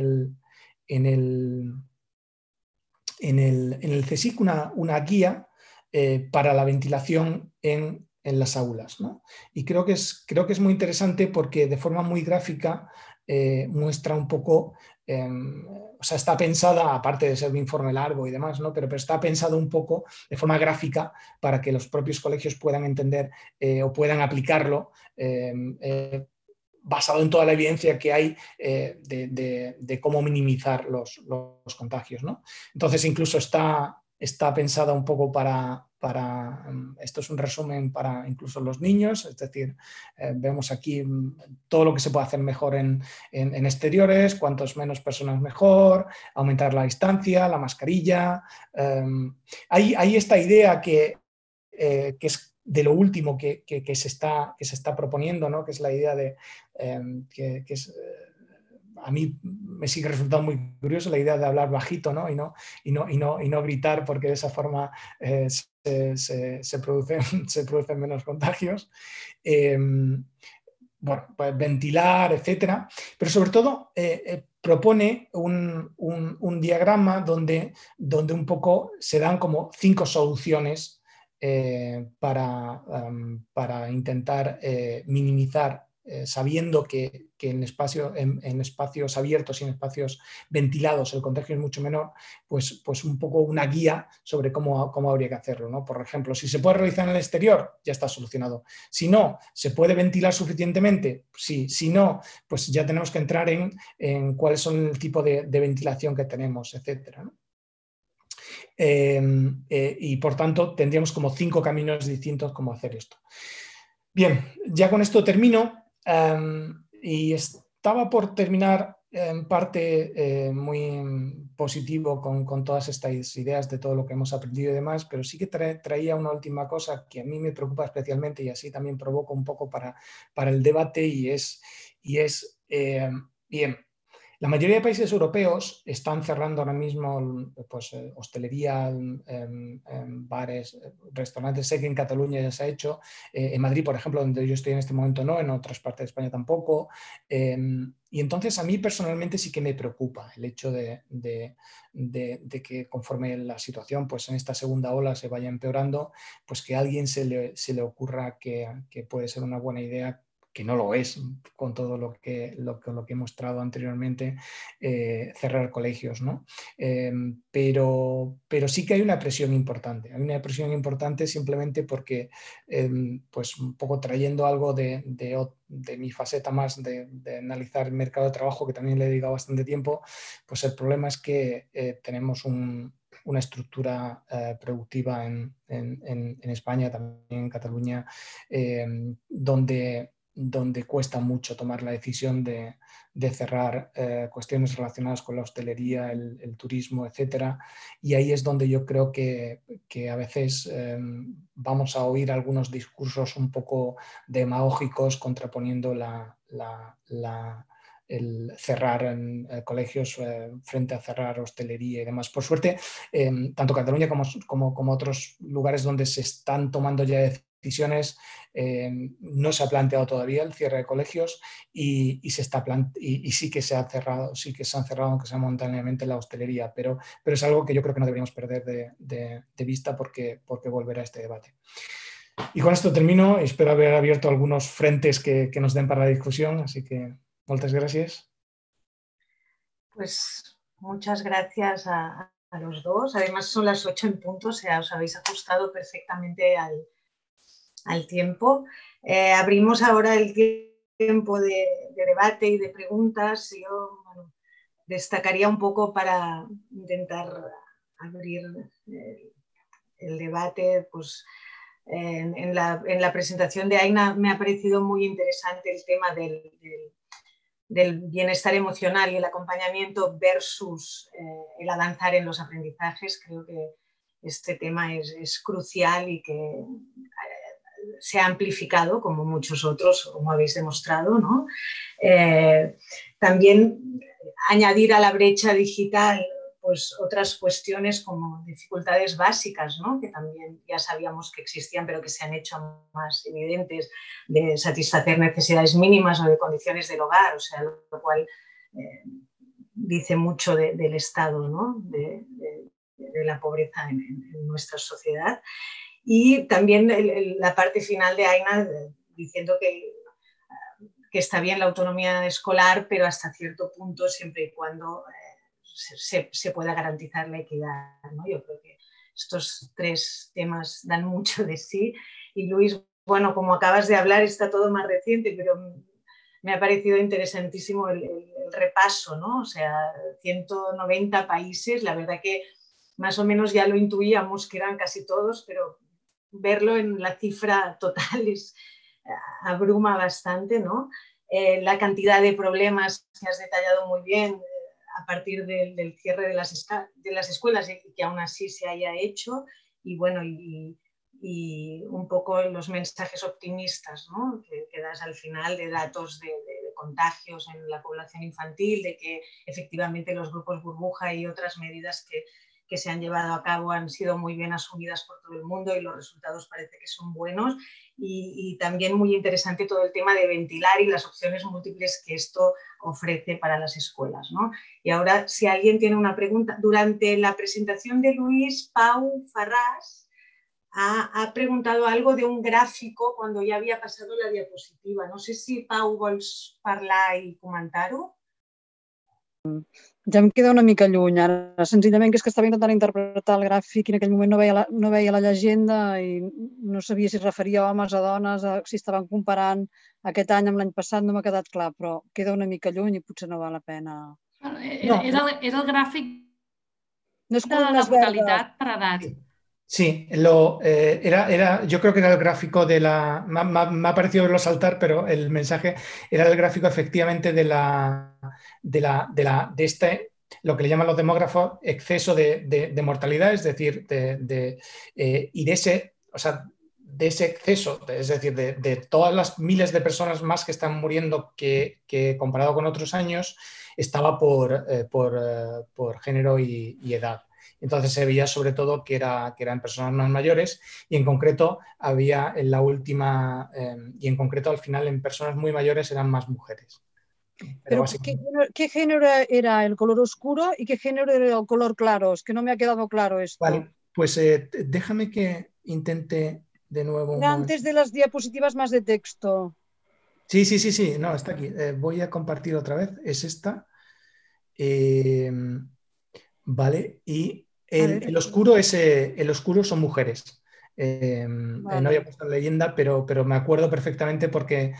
el CSIC una guía para la ventilación en las aulas, ¿no? Y creo que es muy interesante porque de forma muy gráfica muestra un poco, o sea, está pensada, aparte de ser un informe largo y demás, ¿no? pero está pensado un poco de forma gráfica para que los propios colegios puedan entender o puedan aplicarlo basado en toda la evidencia que hay de cómo minimizar los contagios, ¿no? Entonces incluso está pensada un poco para esto es un resumen para incluso los niños, es decir, vemos aquí todo lo que se puede hacer mejor en exteriores, cuantos menos personas mejor, aumentar la distancia, la mascarilla. Hay esta idea que es de lo último que se está proponiendo, ¿no? Que es la idea de que es, a mí me sigue resultando muy curioso la idea de hablar bajito, ¿no? Y no gritar, porque de esa forma se producen menos contagios. Bueno, pues ventilar, etcétera, pero sobre todo propone un diagrama donde un poco se dan como 5 soluciones para intentar minimizar, sabiendo que en espacios abiertos y en espacios ventilados el contagio es mucho menor, pues un poco una guía sobre cómo habría que hacerlo, ¿no? Por ejemplo, si se puede realizar en el exterior, ya está solucionado. Si no, ¿se puede ventilar suficientemente? Sí. Si no, pues ya tenemos que entrar en cuáles son el tipo de ventilación que tenemos, etcétera, ¿no? Y por tanto tendríamos como 5 caminos distintos cómo hacer esto. Bien, ya con esto termino, y estaba por terminar en parte muy positivo con todas estas ideas de todo lo que hemos aprendido y demás, pero sí que traía una última cosa que a mí me preocupa especialmente, y así también provoca un poco para el debate, y es bien. La mayoría de países europeos están cerrando ahora mismo pues, hostelería, bares, restaurantes. Sé que en Cataluña ya se ha hecho, en Madrid, por ejemplo, donde yo estoy en este momento no, en otras partes de España tampoco. Y entonces a mí personalmente sí que me preocupa el hecho de que conforme la situación pues, en esta segunda ola se vaya empeorando, pues que a alguien se le ocurra que puede ser una buena idea que no lo es con todo lo que he mostrado anteriormente, cerrar colegios, ¿no? Pero sí que hay una presión importante. Hay una presión importante simplemente porque, pues un poco trayendo algo de mi faceta más de analizar el mercado de trabajo, que también le he dedicado bastante tiempo, pues el problema es que tenemos una estructura productiva en España, también en Cataluña, donde cuesta mucho tomar la decisión de cerrar cuestiones relacionadas con la hostelería, el turismo, etcétera. Y ahí es donde yo creo que a veces vamos a oír algunos discursos un poco demagógicos contraponiendo el cerrar en colegios frente a cerrar hostelería y demás. Por suerte, tanto Cataluña como otros lugares donde se están tomando ya decisiones, no se ha planteado todavía el cierre de colegios y sí que se han cerrado aunque sea momentáneamente la hostelería, pero es algo que yo creo que no deberíamos perder de vista porque volverá a este debate. Y con esto termino. Espero haber abierto algunos frentes que nos den para la discusión, así que muchas gracias. Pues muchas gracias a los dos. Además son las 8 en punto, o sea, os habéis ajustado perfectamente al tiempo. Abrimos ahora el tiempo de debate y de preguntas. Yo destacaría un poco para intentar abrir el debate, pues en la presentación de Aina me ha parecido muy interesante el tema del bienestar emocional y el acompañamiento versus el avanzar en los aprendizajes. Creo que este tema es crucial y que se ha amplificado, como muchos otros, como habéis demostrado, ¿no? También añadir a la brecha digital pues otras cuestiones como dificultades básicas, ¿no? Que también ya sabíamos que existían, pero que se han hecho más evidentes, de satisfacer necesidades mínimas o de condiciones del hogar, o sea, lo cual dice mucho del estado, ¿no? de la pobreza en nuestra sociedad. Y también la parte final de Aina diciendo que está bien la autonomía escolar, pero hasta cierto punto, siempre y cuando se pueda garantizar la equidad, ¿no? Yo creo que estos tres temas dan mucho de sí. Y Luis, bueno, como acabas de hablar, está todo más reciente, pero me ha parecido interesantísimo el repaso, ¿no? O sea, 190 países, la verdad que más o menos ya lo intuíamos que eran casi todos, pero verlo en la cifra total abruma bastante, ¿no? La cantidad de problemas que has detallado muy bien a partir del cierre de las escuelas y que aún así se haya hecho, y bueno, y un poco los mensajes optimistas, ¿no? que das al final de datos de contagios en la población infantil, de que efectivamente los grupos burbuja y otras medidas que se han llevado a cabo han sido muy bien asumidas por todo el mundo y los resultados parece que son buenos, y también muy interesante todo el tema de ventilar y las opciones múltiples que esto ofrece para las escuelas, ¿no? Y ahora, si alguien tiene una pregunta, durante la presentación de Luis, Pau Farràs ha preguntado algo de un gráfico cuando ja havia passat la diapositiva. No sé si, Pau, vols parlar i comentar-ho? Ja em queda una mica lluny ara, senzillament que és que estava intentant interpretar el gràfic i en aquell moment no veia la llegenda i no sabia si es referia a homes, a dones, si estaven comparant aquest any amb l'any passat, no m'ha quedat clar, però queda una mica lluny i potser no val la pena. Era el gràfic de la mortalitat per edat. Sí, yo creo que era el gráfico de la... Me ha parecido verlo saltar, pero el mensaje era el gráfico efectivamente de este, lo que le llaman los demógrafos, exceso de mortalidad, es decir, y de ese, o sea, de ese exceso, es decir, de todas las miles de personas más que están muriendo que comparado con otros años, estaba por género y edad. Entonces se veía sobre todo que eran personas más mayores y en concreto había en la última, y en concreto al final en personas muy mayores eran más mujeres. Pero ¿qué género era el color oscuro y qué género era el color claro? Es que no me ha quedado claro esto. Vale, pues déjame que intente de nuevo. Era antes de las diapositivas más de texto. Sí, no, está aquí. Voy a compartir otra vez, es esta. Vale, y el oscuro son mujeres. No había puesto la leyenda, pero me acuerdo perfectamente porque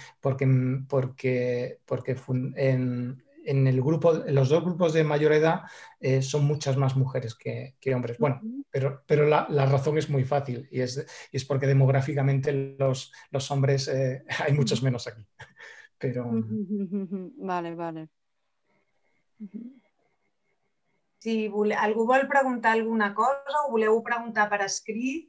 en el grupo, en los dos grupos de mayor edad son muchas más mujeres que hombres. Bueno, pero la razón es muy fácil y es porque demográficamente los hombres hay muchos menos aquí. Pero... Vale. Si algú vol preguntar alguna cosa o voleu preguntar per escrit...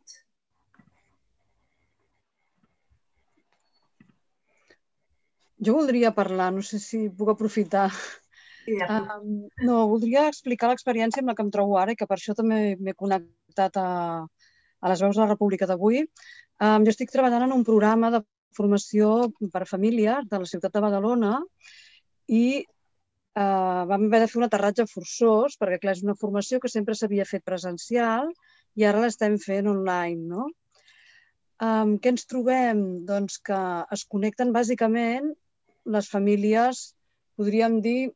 Jo voldria parlar, no sé si puc aprofitar. No, voldria explicar l'experiència amb la que em trobo ara i que per això també m'he connectat a les veus de la República d'avui. Jo estic treballant en un programa de formació per a famílies de la ciutat de Badalona i vam haver de fer un aterratge forçós perquè, clar, és una formació que sempre s'havia fet presencial i ara l'estem fent online, no? Què ens trobem? Doncs que es connecten bàsicament les famílies, podríem dir,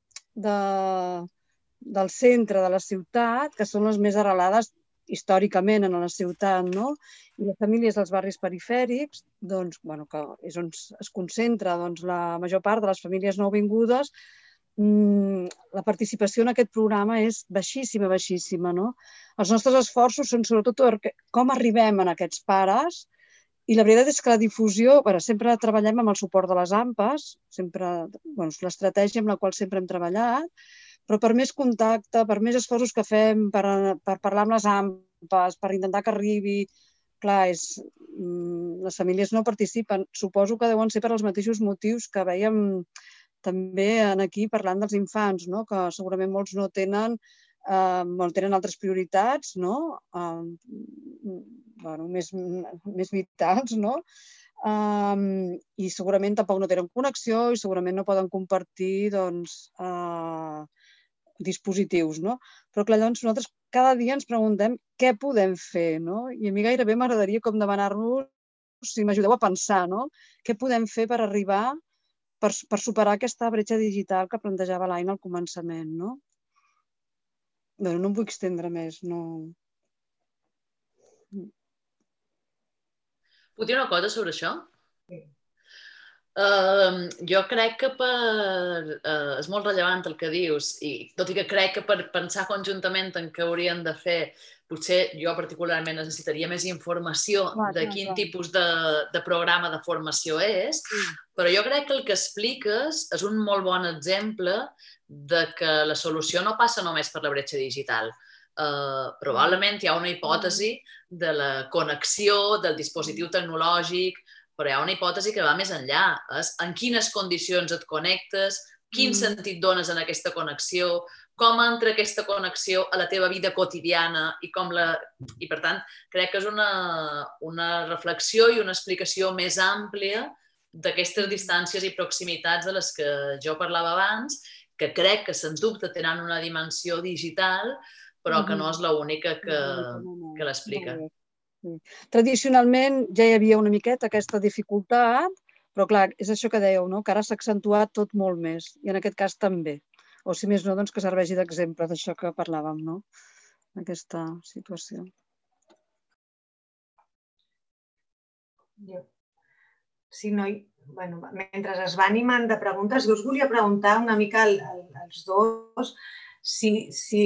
del centre de la ciutat, que són les més arrelades històricament en la ciutat, no? I les famílies dels barris perifèrics, doncs, que és on es concentra la major part de les famílies nouvingudes, la participació en aquest programa és baixíssima, no? Els nostres esforços són sobretot com arribem a aquests pares i la veritat és que la difusió, sempre treballem amb el suport de les AMPAs, l'estratègia amb la qual sempre hem treballat, però per més contacte, per més esforços que fem per parlar amb les AMPAs, per intentar que arribi, clar, les famílies no participen. Suposo que deuen ser per els mateixos motius que vèiem també aquí parlant dels infants, que segurament molts no tenen altres prioritats, més vitals, i segurament tampoc no tenen connexió i segurament no poden compartir dispositius. Però clar, llavors nosaltres cada dia ens preguntem què podem fer, i a mi gairebé m'agradaria com demanar-vos si m'ajudeu a pensar, què podem fer per arribar per superar aquesta bretxa digital que plantejava l'Aina al començament, no? No em vull estendre més, no... Puc dir una cosa sobre això? Sí. Jo crec que és molt rellevant el que dius, i tot i que crec que per pensar conjuntament en què hauríem de fer, potser jo particularment necessitaria més informació de quin tipus de programa de formació és, però jo crec que el que expliques és un molt bon exemple de que la solució no passa només per la bretxa digital. Probablement hi ha una hipòtesi de la connexió, del dispositiu tecnològic, però hi ha una hipòtesi que va més enllà. És en quines condicions et connectes, quin sentit dones en aquesta connexió, com entra aquesta connexió a la teva vida quotidiana i per tant, crec que és una reflexió i una explicació més àmplia d'aquestes distàncies i proximitats de les que jo parlava abans, que crec que sens dubte tenen una dimensió digital, però que no és l'única que l'explica. Tradicionalment ja hi havia una miqueta aquesta dificultat, però clar, és això que dèieu, que ara s'ha accentuat tot molt més, i en aquest cas també. O si més no, que serveixi d'exemple d'això que parlàvem, aquesta situació. Sí, mentre es va animant de preguntes, jo us volia preguntar una mica als dos si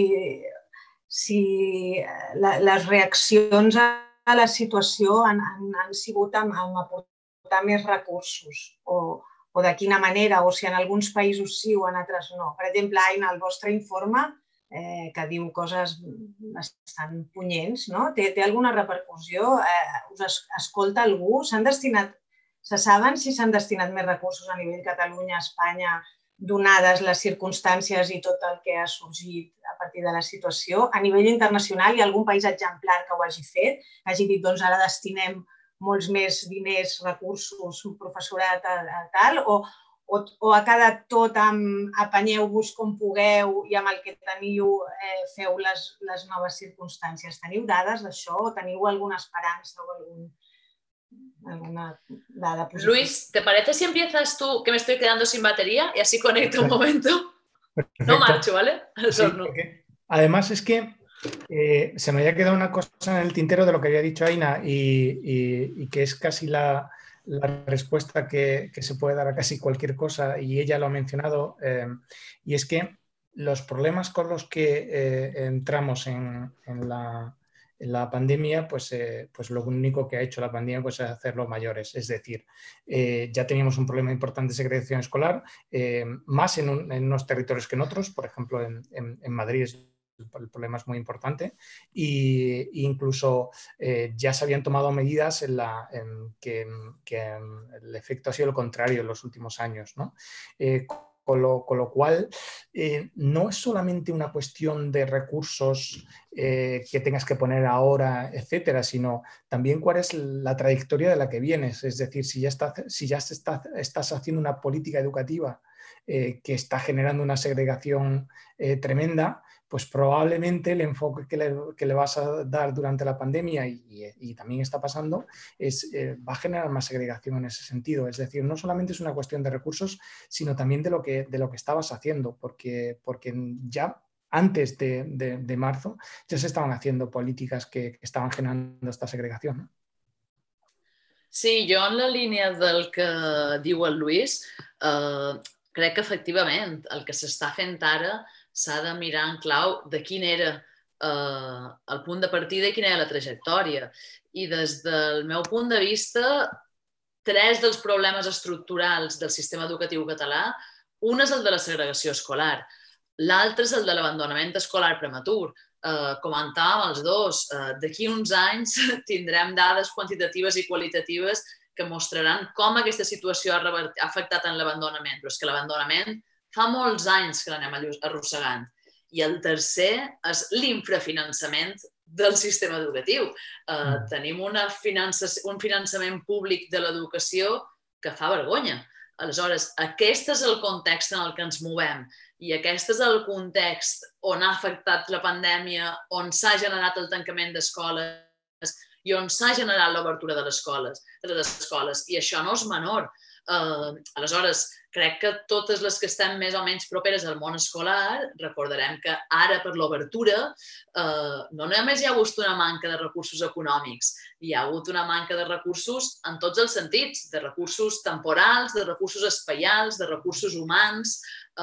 les reaccions a la situació han sigut amb aportar més recursos o de quina manera, o si en alguns països sí o en altres no. Per exemple, Aina, el vostre informe, que diu coses bastant punyents, té alguna repercussió? Us escolta algú? Se saben si s'han destinat més recursos a nivell Catalunya, Espanya, donades les circumstàncies i tot el que ha sorgit a partir de la situació? A nivell internacional, hi ha algun país exemplar que ho hagi fet, que hagi dit, doncs ara destinem molts més diners, recursos, professorat, tal, o ha quedat tot amb apanyeu-vos com pugueu i amb el que teniu feu les noves circumstàncies? Teniu dades d'això o teniu alguna esperança o algun... alguna dada positiva. Luis, ¿te parece si empiezas tú, que me estoy quedando sin batería y así conecto un momento? Perfecto. No marcho, ¿vale? Sí, porque además es que se me había quedado una cosa en el tintero de lo que había dicho Aina y que es casi la respuesta que se puede dar a casi cualquier cosa, y ella lo ha mencionado, y es que los problemas con los que entramos en la pandemia, pues lo único que ha hecho la pandemia pues, es hacerlo mayores. Es decir, ya teníamos un problema importante de segregación escolar, más en unos territorios que en otros. Por ejemplo, en Madrid el problema es muy importante, e incluso ya se habían tomado medidas en que el efecto ha sido lo contrario en los últimos años, ¿no? Con lo cual, no es solamente una cuestión de recursos que tengas que poner ahora, etcétera, sino también cuál es la trayectoria de la que vienes. Es decir, si ya estás haciendo una política educativa que está generando una segregación tremenda, pues probablemente el enfoque que le vas a dar durante la pandemia, y también está pasando, va a generar más segregación en ese sentido. Es decir, no solamente es una cuestión de recursos, sino también de lo que estabas haciendo, porque ya antes de marzo ya se estaban haciendo políticas que estaban generando esta segregación, ¿no? Sí, jo en la línia del que diu el Lluís, crec que efectivament el que s'està fent ara s'ha de mirar en clau de quin era el punt de partida i quina era la trajectòria. I des del meu punt de vista, tres dels problemes estructurals del sistema educatiu català, un és el de la segregació escolar, l'altre és el de l'abandonament escolar prematur. Comentàvem els dos, d'aquí uns anys tindrem dades quantitatives i qualitatives que mostraran com aquesta situació ha afectat en l'abandonament, però és que l'abandonament fa molts anys que l'anem arrossegant. I el tercer és l'infrafinançament del sistema educatiu. Tenim un finançament públic de l'educació que fa vergonya. Aleshores, aquest és el context en el que ens movem i aquest és el context on ha afectat la pandèmia, on s'ha generat el tancament d'escoles i on s'ha generat l'obertura de les escoles. I això no és menor. Aleshores, crec que totes les que estem més o menys properes al món escolar recordarem que ara per l'obertura no només hi ha hagut una manca de recursos econòmics, hi ha hagut una manca de recursos en tots els sentits, de recursos temporals, de recursos espaials, de recursos humans,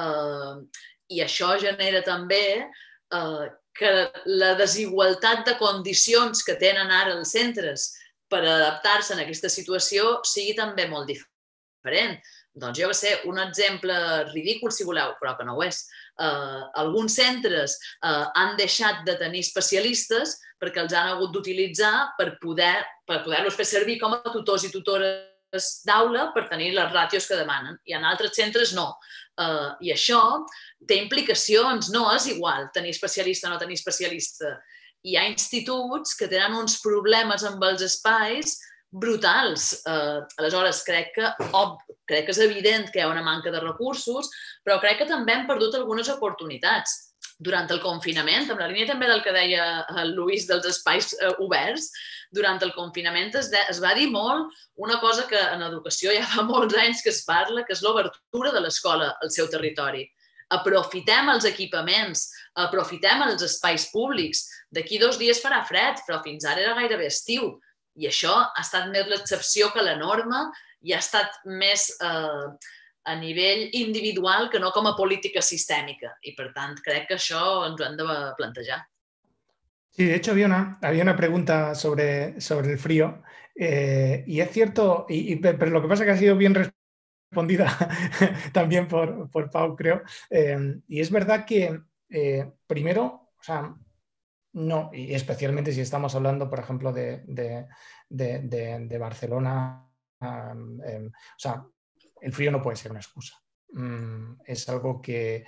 i això genera també que la desigualtat de condicions que tenen ara els centres per adaptar-se a aquesta situació sigui també molt diferent. Doncs jo que sé, un exemple ridícul, si voleu, però que no ho és. Alguns centres han deixat de tenir especialistes perquè els han hagut d'utilitzar per poder-los fer servir com a tutors i tutores d'aula per tenir les ràtios que demanen. I en altres centres no. I això té implicacions, no és igual tenir especialista o no tenir especialista. Hi ha instituts que tenen uns problemes amb els espais brutals. Aleshores, crec que és evident que hi ha una manca de recursos, però crec que també hem perdut algunes oportunitats. Durant el confinament, amb la línia també del que deia el Lluís dels espais oberts, durant el confinament es va dir molt una cosa que en educació ja fa molts anys que es parla, que és l'obertura de l'escola al seu territori. Aprofitem els equipaments, aprofitem els espais públics. D'aquí 2 dies farà fred, però fins ara era gairebé estiu. I això ha estat més l'excepció que la norma i ha estat més a nivell individual que no com a política sistèmica. I, per tant, crec que això ens ho hem de plantejar. Sí, de hecho había una pregunta sobre el frío y es cierto, pero lo que pasa es que ha sido bien respondida también por Pau, creo. Y es verdad que primero, o sea, no, y especialmente si estamos hablando, por ejemplo, de Barcelona, o sea, el frío no puede ser una excusa. Es algo que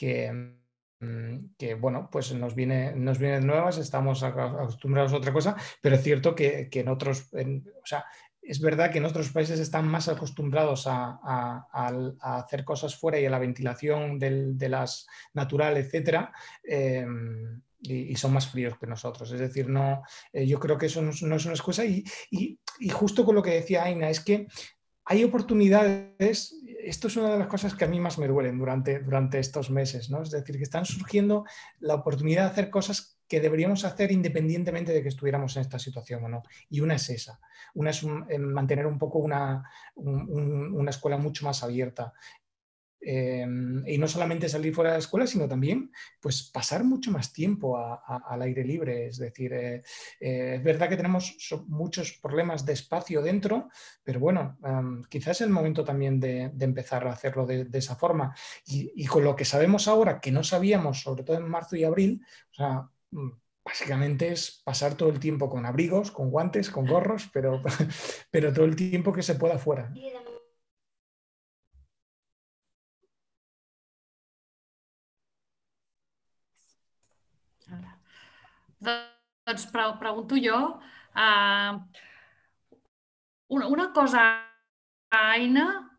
bueno, pues nos viene de nuevas, estamos acostumbrados a otra cosa, pero es cierto que en otros, o sea, es verdad que en otros países están más acostumbrados a hacer cosas fuera y a la ventilación de las natural, etcétera. y son más fríos que nosotros. Es decir, no, yo creo que eso no es una excusa y justo con lo que decía Aina, es que hay oportunidades, esto es una de las cosas que a mí más me duelen durante estos meses, ¿no? Es decir, que están surgiendo la oportunidad de hacer cosas que deberíamos hacer independientemente de que estuviéramos en esta situación o no. Y una es esa. Una es mantener un poco una escuela mucho más abierta. Y no solamente salir fuera de la escuela, sino también pues, pasar mucho más tiempo al aire libre. Es decir, es verdad que tenemos muchos problemas de espacio dentro, pero bueno, quizás es el momento también de empezar a hacerlo de esa forma. Y con lo que sabemos ahora, que no sabíamos, sobre todo en marzo y abril, o sea, básicamente es pasar todo el tiempo con abrigos, con guantes, con gorros, pero todo el tiempo que se pueda fuera. Doncs pregunto jo. Una cosa, Aina,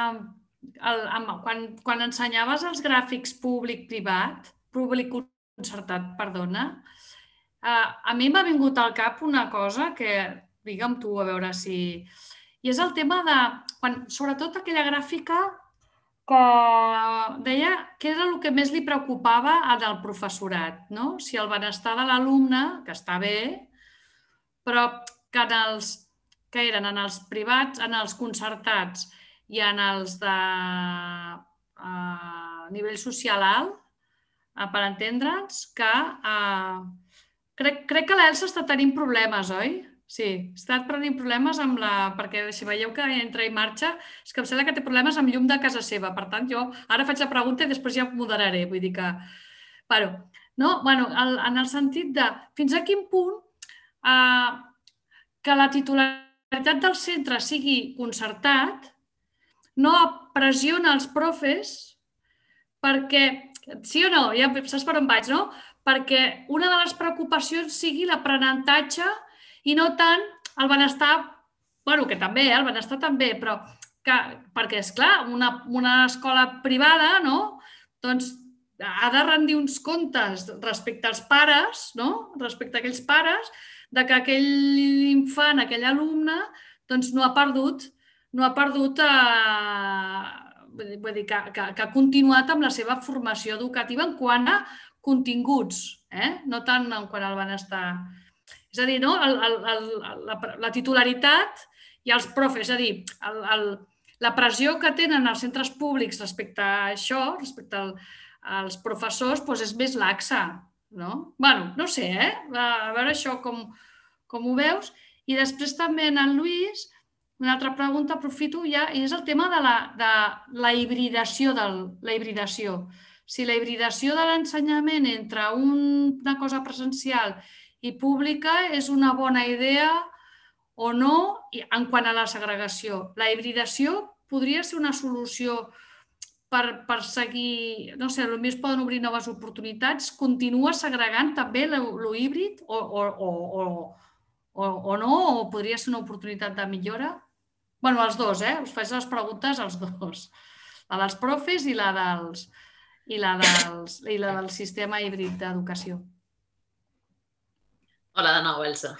quan ensenyaves els gràfics públic-concertat, perdona, a mi m'ha vingut al cap una cosa que, digue'm tu, a veure si... I és el tema de, sobretot aquella gràfica que deia que era el que més li preocupava al professorat, no? Si el benestar de l'alumne, que està bé, però que que eren en els privats, en els concertats i en els de nivell social alt, per entendre'ns, que crec que l'Elsa està tenint problemes, oi? Sí, està tenint problemes amb perquè si veieu que entra i marxa, és que em sembla que té problemes amb llum de casa seva. Per tant, jo ara faig la pregunta i després ja ho moderaré. Vull dir que... En el sentit de fins a quin punt que la titularitat del centre sigui concertat no pressiona els profes perquè, sí o no, ja saps per on vaig, no? Perquè una de les preocupacions sigui l'aprenentatge i no tant el benestar, bueno, que també, el benestar també, però perquè, esclar, una escola privada, no? Doncs ha de rendir uns comptes respecte als pares, no? Respecte a aquells pares, de que aquell infant, aquell alumne, doncs no ha perdut, vull dir, que ha continuat amb la seva formació educativa en quant a continguts, no tant en quant al benestar. És a dir, no? La titularitat i els profes, és a dir, la pressió que tenen els centres públics respecte a això, respecte als professors, és més laxa, no? Bé, no sé, a veure això com ho veus. I després també en Lluís, una altra pregunta, aprofito ja, i és el tema de la hibridació. Si la hibridació de l'ensenyament entre una cosa presencial i pública és una bona idea o no en quant a la segregació. La hibridació podria ser una solució per seguir, no sé, potser es poden obrir noves oportunitats. Continua segregant també lo híbrid o no? O podria ser una oportunitat de millora? Bé, els dos, us faig les preguntes als dos. La dels profes i la del sistema híbrid d'educació. Hola de nou, Elsa.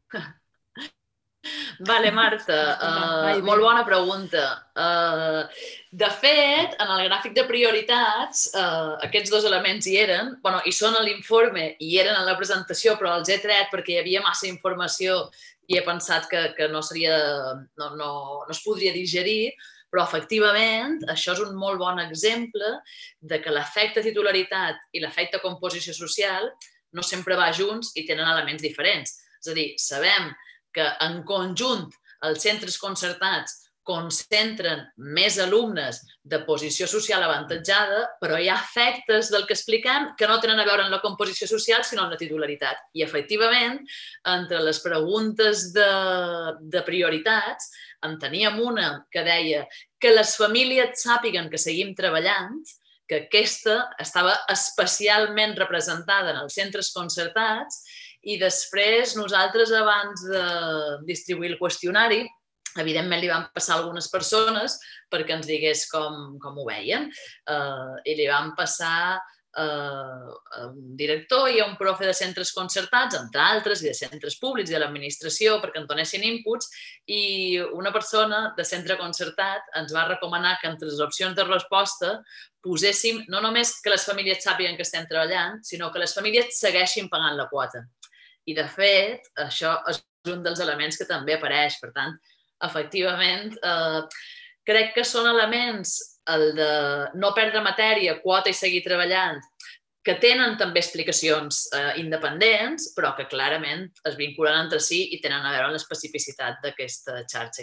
Vale, Marta, molt bona pregunta. De fet, en el gràfic de prioritats, aquests dos elements hi eren, i són a l'informe i eren en la presentació, però els he tret perquè hi havia massa informació i he pensat que no es podria digerir, però efectivament això és un molt bon exemple de que l'efecte titularitat i l'efecte composició social no sempre va junts i tenen elements diferents. És a dir, sabem que en conjunt els centres concertats concentren més alumnes de posició social avantatjada, però hi ha efectes del que expliquem que no tenen a veure amb la composició social, sinó amb la titularitat. I, efectivament, entre les preguntes de prioritats, en teníem una que deia que les famílies sàpiguen que seguim treballant, que aquesta estava especialment representada en els centres concertats, i després nosaltres, abans de distribuir el qüestionari, evidentment li vam passar a algunes persones perquè ens digués com ho veien. I li vam passar un director i un profe de centres concertats, entre altres, i de centres públics i de l'administració perquè en donessin inputs, i una persona de centre concertat ens va recomanar que entre les opcions de resposta poséssim no només que les famílies sàpiguen que estem treballant, sinó que les famílies segueixin pagant la quota. I, de fet, això és un dels elements que també apareix. Per tant, efectivament, crec que són elements, el de no perdre matèria, quota i seguir treballant, que tenen també explicacions independents, però que clarament es vinculen entre si i tenen a veure amb l'especificitat d'aquesta xarxa.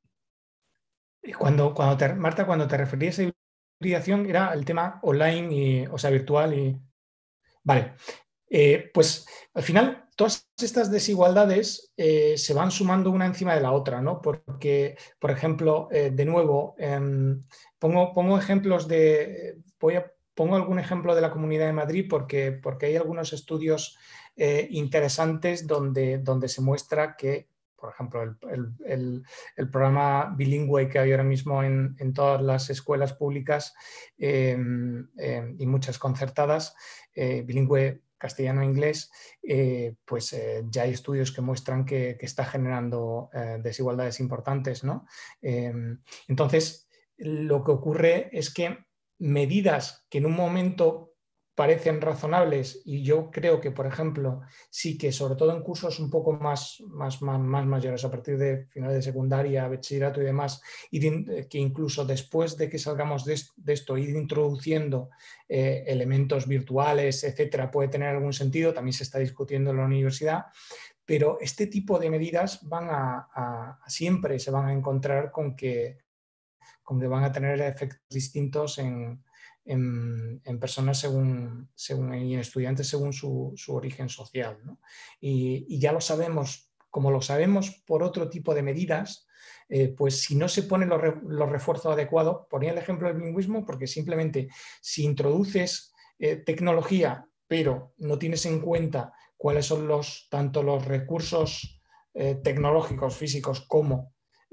Marta, cuando te referías a hibridación, era el tema online, o sea, virtual y... Vale. Pues al final todas estas desigualdades se van sumando una encima de la otra, ¿no? Porque, por ejemplo, de nuevo, pongo ejemplos pongo algún ejemplo de la Comunidad de Madrid porque hay algunos estudios interesantes donde se muestra que, por ejemplo, el programa bilingüe que hay ahora mismo en todas las escuelas públicas y muchas concertadas, bilingüe castellano-inglés, pues ya hay estudios que muestran que está generando desigualdades importantes, ¿no? Entonces, lo que ocurre es que medidas que en un momento parecen razonables, y yo creo que, por ejemplo, sí que sobre todo en cursos un poco más mayores, a partir de finales de secundaria, bachillerato y demás, que incluso después de que salgamos de esto, ir introduciendo elementos virtuales, etcétera, puede tener algún sentido, también se está discutiendo en la universidad, pero este tipo de medidas siempre se van a encontrar con que van a tener efectos distintos en personas y en estudiantes según su origen social, ¿no? Y ya lo sabemos, como lo sabemos por otro tipo de medidas, pues si no se ponen los refuerzos adecuados, ponía el ejemplo del bilingüismo porque simplemente si introduces tecnología pero no tienes en cuenta cuáles son tanto los recursos tecnológicos, físicos, como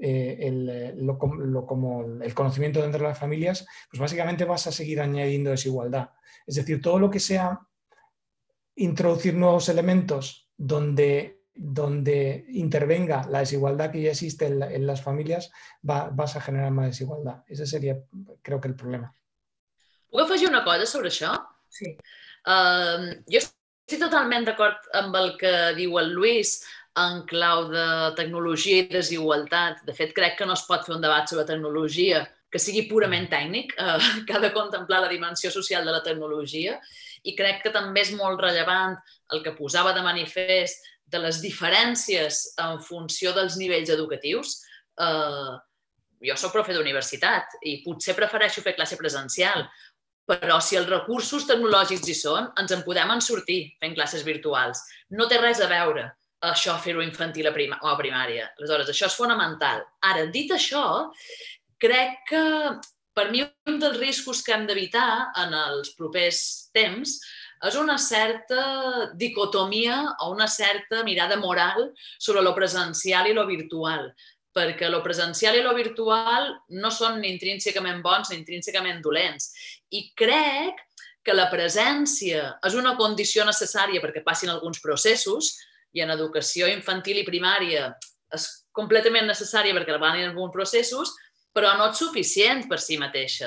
como el conocimiento dentro de las familias, pues básicamente vas a seguir añadiendo desigualdad. Es decir, todo lo que sea introducir nuevos elementos donde intervenga la desigualdad que ya existe en las familias, vas a generar más desigualdad. Ese sería, creo que, el problema. Puc afegir una cosa sobre això? Sí. Jo estic totalment d'acord amb el que diu el Lluís en clau de tecnologia i desigualtat. De fet, crec que no es pot fer un debat sobre tecnologia que sigui purament tècnic, que ha de contemplar la dimensió social de la tecnologia, i crec que també és molt rellevant el que posava de manifest de les diferències en funció dels nivells educatius. Jo soc profe d'universitat i potser prefereixo fer classe presencial, però si els recursos tecnològics hi són, ens en podem sortir fent classes virtuals. No té res a veure això fer-ho infantil o a primària. Aleshores, això és fonamental. Ara, dit això, crec que per mi un dels riscos que hem d'evitar en els propers temps és una certa dicotomia o una certa mirada moral sobre lo presencial i lo virtual, perquè lo presencial i lo virtual no són ni intrínsecament bons ni intrínsecament dolents. I crec que la presència és una condició necessària perquè passin alguns processos, i en educació infantil i primària és completament necessària perquè van en alguns processos, però no és suficient per si mateixa.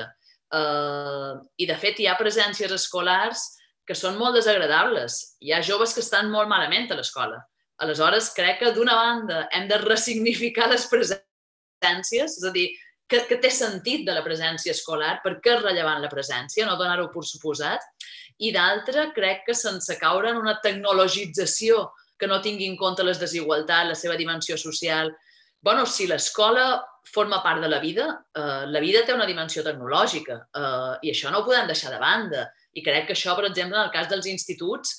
I, de fet, hi ha presències escolars que són molt desagradables. Hi ha joves que estan molt malament a l'escola. Aleshores, crec que, d'una banda, hem de ressignificar les presències, és a dir, que té sentit de la presència escolar, per què és rellevant la presència, no donar-ho per suposat, i d'altra, crec que sense caure en una tecnologització que no tingui en compte les desigualtats, la seva dimensió social. Bueno, si l'escola forma part de la vida té una dimensió tecnològica i això no ho podem deixar de banda. I crec que això, per exemple, en el cas dels instituts,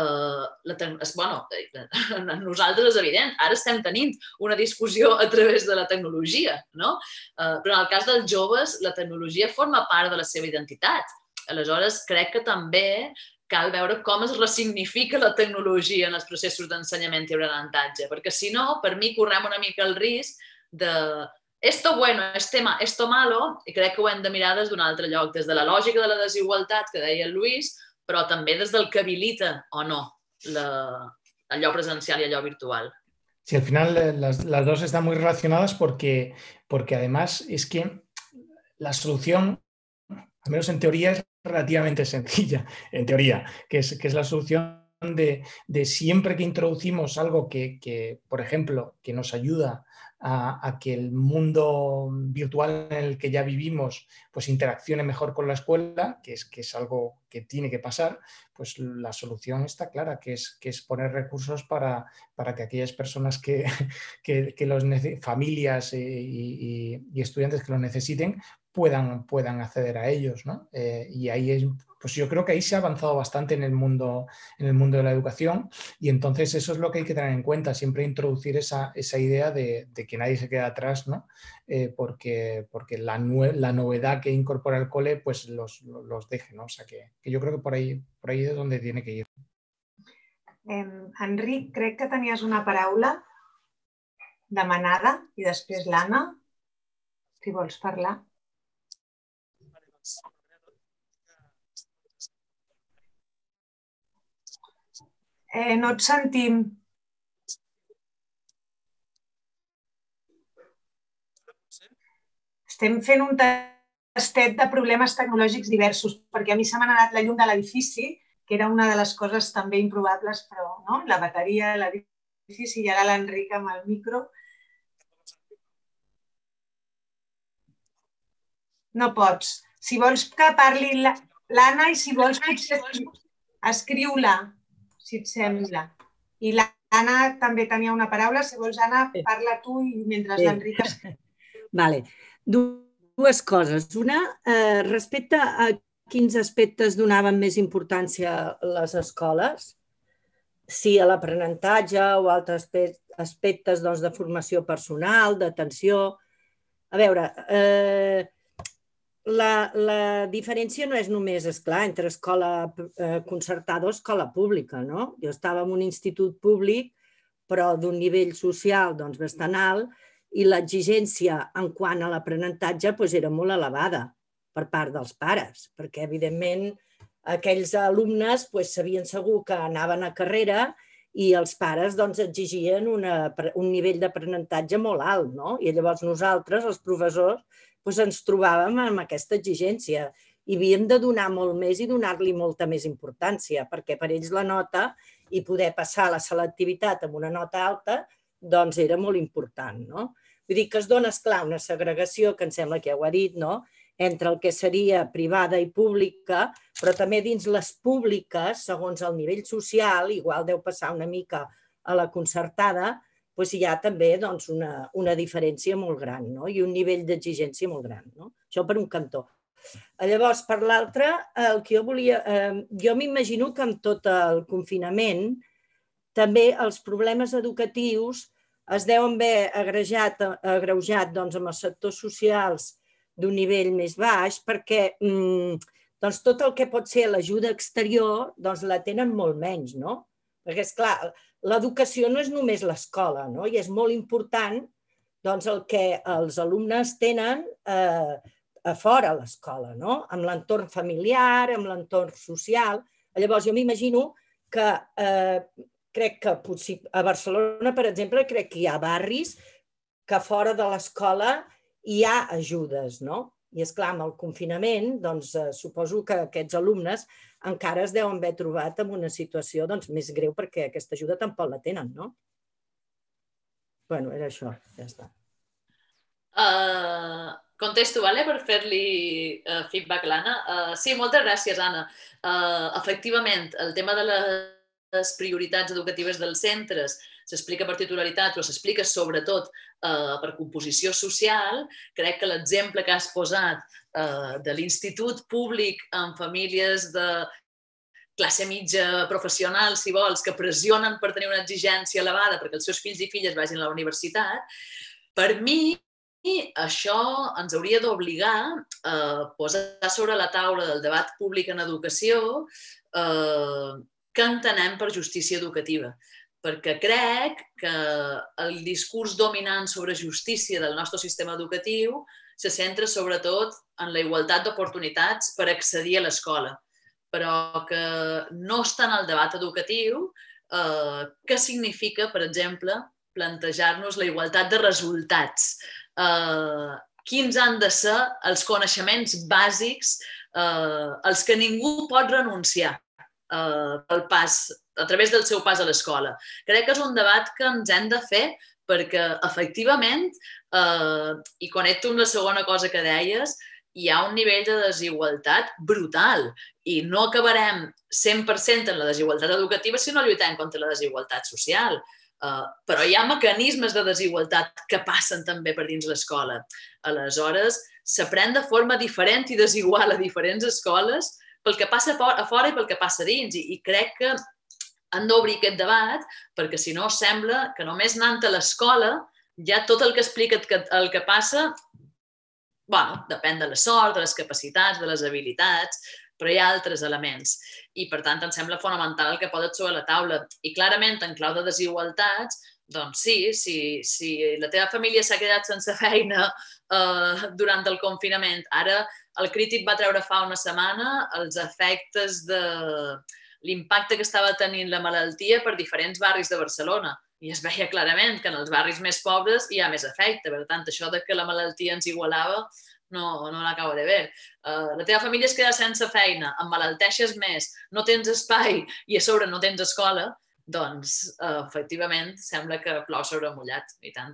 nosaltres és evident, ara estem tenint una discussió a través de la tecnologia, no? Però en el cas dels joves, la tecnologia forma part de la seva identitat. Aleshores, crec que també cal veure com es ressignifica la tecnologia en els processos d'ensenyament i aprenentatge, perquè si no, per mi, correm una mica el risc de esto bueno, esto malo, i crec que ho hem de mirar des d'un altre lloc, des de la lògica de la desigualtat que deia el Lluís, però també des del que habilita o no allò presencial y allò virtual. Sí, al final las dos están muy relacionadas porque además es que la solución, al menos en teoría, es relativamente sencilla, en teoría, que es la solución de siempre que introducimos algo que, por ejemplo, que nos ayuda a que el mundo virtual en el que ya vivimos pues interaccione mejor con la escuela, que es algo que tiene que pasar, pues la solución está clara, que es poner recursos para que aquellas personas familias y estudiantes que lo necesiten puedan acceder a ellos, ¿no? Y ahí pues yo creo que ahí se ha avanzado bastante en el mundo de la educación, y entonces eso es lo que hay que tener en cuenta, siempre introducir esa idea de que nadie se queda atrás, ¿no? Porque la novedad que incorpora el cole pues los deje, ¿no? O sea que yo creo que por ahí es donde tiene que ir. Enric, crec que tenies una paraula demanada i després l'Anna, si vols parlar. No et sentim. Estem fent un tastet de problemes tecnològics diversos, perquè a mi se m'ha anat la llum de l'edifici, que era una de les coses també improbables, però no? La bateria, l'edifici, i ara l'Enric amb el micro. No pots. Si vols que parli l'Anna, i si vols potser escriu-la, si et sembla. I l'Anna també tenia una paraula. Si vols, Anna, parla tu i mentre l'Enric escriu. Vale. Dues coses. Una, respecte a quins aspectes donaven més importància a les escoles, si a l'aprenentatge o altres aspectes de formació personal, d'atenció. A veure, la diferència no és només, esclar, entre escola concertada o escola pública, no? Jo estava en un institut públic, però d'un nivell social bastant alt, i l'exigència en quant a l'aprenentatge era molt elevada per part dels pares, perquè, evidentment, aquells alumnes sabien segur que anaven a carrera i els pares exigien un nivell d'aprenentatge molt alt, no? I llavors nosaltres, els professors, ens trobàvem amb aquesta exigència i havíem de donar molt més i donar-li molta més importància, perquè per ells la nota i poder passar la selectivitat amb una nota alta era molt important, no? Vull dir que es dona, esclar, una segregació, que em sembla que ja ho ha dit, no?, entre el que seria privada i pública, però també dins les públiques, segons el nivell social, igual deu passar una mica a la concertada, hi ha també una diferència molt gran, no?, i un nivell d'exigència molt gran, no? Això per un cantó. Llavors, per l'altre, el que jo volia... Jo m'imagino que amb tot el confinament també els problemes educatius es deuen haver agreujat amb els sectors socials d'un nivell més baix, perquè tot el que pot ser l'ajuda exterior la tenen molt menys, no? Perquè, esclar, l'educació no és només l'escola, no? I és molt important el que els alumnes tenen a fora l'escola, no? Amb l'entorn familiar, amb l'entorn social. Llavors, jo m'imagino que crec que a Barcelona, per exemple, crec que hi ha barris que fora de l'escola hi ha ajudes, no? I, esclar, amb el confinament, suposo que aquests alumnes encara es deuen haver trobat en una situació més greu perquè aquesta ajuda tampoc la tenen, no? Bueno, era això, ja està. Contesto, per fer-li feedback a l'Anna. Sí, moltes gràcies, Anna. Efectivament, el tema de les prioritats educatives dels centres s'explica per titularitat, però s'explica sobretot per composició social. Crec que l'exemple que has posat de l'institut públic amb famílies de classe mitja professional, si vols, que pressionen per tenir una exigència elevada perquè els seus fills i filles vagin a la universitat, per mi això ens hauria d'obligar a posar sobre la taula del debat públic en educació què entenem per justícia educativa. Perquè crec que el discurs dominant sobre justícia del nostre sistema educatiu se centra sobretot en la igualtat d'oportunitats per accedir a l'escola. però que no està en el debat educatiu, què significa, per exemple, plantejar-nos la igualtat de resultats. Quins han de ser els coneixements bàsics als que ningú pot renunciar a través del seu pas a l'escola. Crec que és un debat que ens hem de fer perquè, efectivament, i connecto amb la segona cosa que deies, hi ha un nivell de desigualtat brutal i no acabarem 100% en la desigualtat educativa si no lluitem contra la desigualtat social. Però hi ha mecanismes de desigualtat que passen també per dins l'escola. Aleshores, s'aprèn de forma diferent i desigual a diferents escoles pel que passa a fora i pel que passa a dins. I crec que han d'obrir aquest debat perquè, si no, sembla que només anant a l'escola ja tot el que explica el que passa, bueno, depèn de la sort, de les capacitats, de les habilitats, però hi ha altres elements. I, per tant, em sembla fonamental el que posa sobre la taula. I, clarament, en clau de desigualtats, doncs sí, si la teva família s'ha quedat sense feina durant el confinament, ara el Crític va treure fa una setmana els efectes de l'impacte que estava tenint la malaltia per diferents barris de Barcelona. I es veia clarament que en els barris més pobres hi ha més efecte. Per tant, això de que la malaltia ens igualava no l'acabo de veure. La teva família es queda sense feina, emmalalteixes més, no tens espai i a sobre no tens escola, doncs, efectivament, sembla que plou sobre mullat, i tant.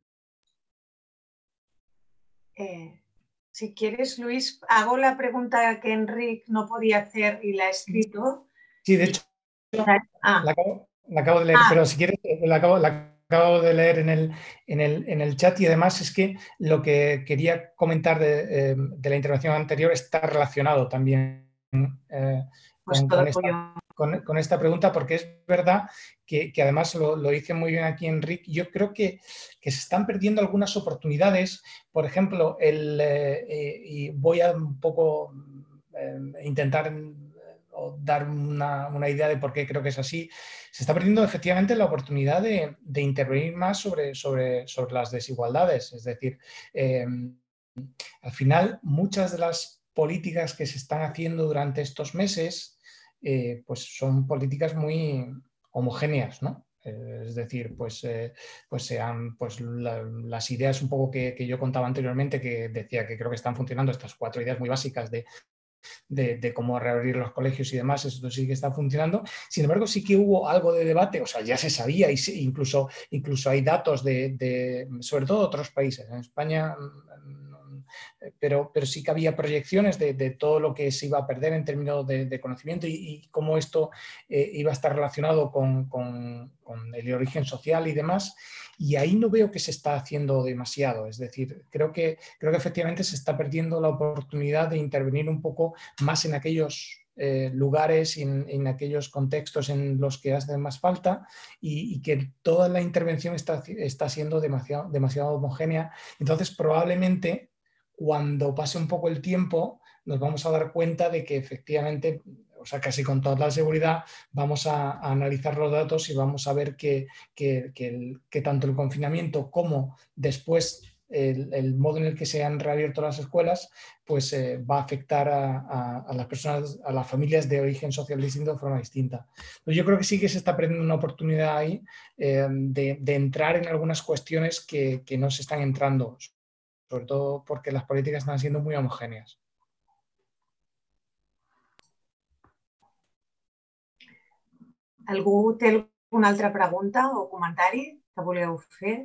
Si quieres, Luis, hago la pregunta que Enric no podía hacer y la ha escrito. Sí, de hecho, la acabo de leer, pero si quieres, la acabo de leer en el chat, y además es que lo que quería comentar de la intervención anterior está relacionado también con esta pregunta, porque es verdad que además lo dice muy bien aquí Enric. Yo creo que se están perdiendo algunas oportunidades. Por ejemplo, y voy a un poco intentar dar una idea de por qué creo que es así. Se está perdiendo efectivamente la oportunidad de intervenir más sobre las desigualdades. Es decir, al final, muchas de las políticas que se están haciendo durante estos meses pues son políticas muy homogéneas, ¿no? Es decir, sean las ideas un poco que yo contaba anteriormente, que decía que creo que están funcionando, estas 4 ideas muy básicas de cómo reabrir los colegios y demás, eso sí que está funcionando. Sin embargo, sí que hubo algo de debate, o sea, ya se sabía, y incluso hay datos sobre todo de otros países. En España, pero sí que había proyecciones de todo lo que se iba a perder en términos de conocimiento y cómo esto iba a estar relacionado con el origen social y demás. Y ahí no veo que se está haciendo demasiado. Es decir, creo que efectivamente se está perdiendo la oportunidad de intervenir un poco más en aquellos lugares y en aquellos contextos en los que hace más falta, y que toda la intervención está siendo demasiado homogénea. Entonces, probablemente, cuando pase un poco el tiempo, nos vamos a dar cuenta de que efectivamente, o sea, casi con toda la seguridad, vamos a analizar los datos y vamos a ver que tanto el confinamiento como después el modo en el que se han reabierto las escuelas, pues va a afectar a las personas, a las familias de origen social distinto de forma distinta. Entonces, yo creo que sí que se está perdiendo una oportunidad ahí de entrar en algunas cuestiones que no se están entrando, sobre todo porque las políticas están siendo muy homogéneas. Algú té alguna altra pregunta o comentari que voleu fer?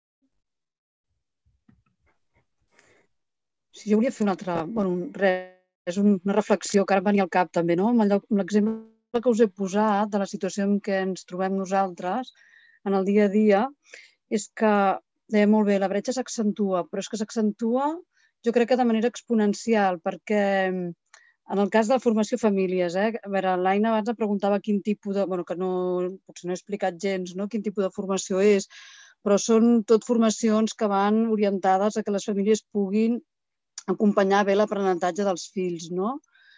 Sí, jo volia fer una altra... és una reflexió que ara venia al cap també, no? Amb l'exemple que us he posat de la situació en què ens trobem nosaltres en el dia a dia, és que, deia molt bé, la bretxa s'accentua, però és que s'accentua, jo crec que de manera exponencial, perquè en el cas de la formació famílies, a veure, l'Aina abans em preguntava quin tipus de... que potser no he explicat gens quin tipus de formació és, però són tot formacions que van orientades a que les famílies puguin acompanyar bé l'aprenentatge dels fills, no?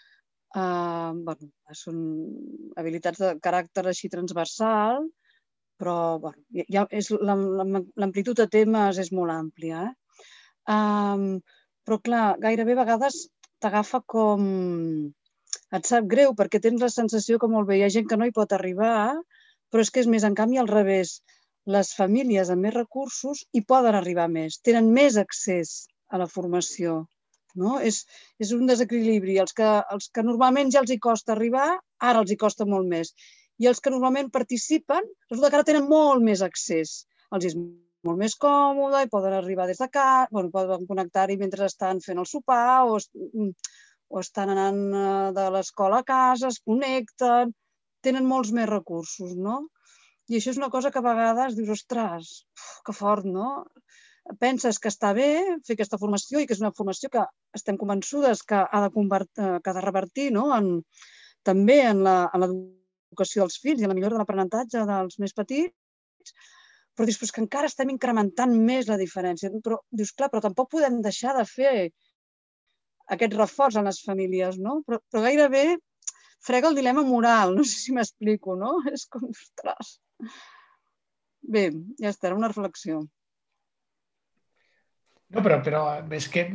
Són habilitats de caràcter així transversal, però l'amplitud de temes és molt àmplia. Però, clar, gairebé a vegades t'agafa com et sap greu perquè tens la sensació que molt bé, hi ha gent que no hi pot arribar, però és que és més, en canvi, al revés. Les famílies amb més recursos hi poden arribar més, tenen més accés a la formació. No? És un desequilibri. Els que normalment ja els hi costa arribar, ara els hi costa molt més. I els que normalment participen, resulta que ara tenen molt més accés. Els és molt més còmode i poden arribar des de casa, poden connectar-hi mentre estan fent el sopar o estan anant de l'escola a casa, es connecten, tenen molts més recursos, no? I això és una cosa que a vegades dius, ostres, que fort, no? Penses que està bé fer aquesta formació i que és una formació que estem convençudes que ha de revertir també en l'educació dels fills i en la millora de l'aprenentatge dels més petits, però dius que encara estem incrementant més la diferència. Però dius, clar, però tampoc podem deixar de fer aquest reforç en les famílies, no? Però gairebé frega el dilema moral, no sé si m'explico, no? És com, ostres... Bé, ja està, era una reflexió. No, pero es que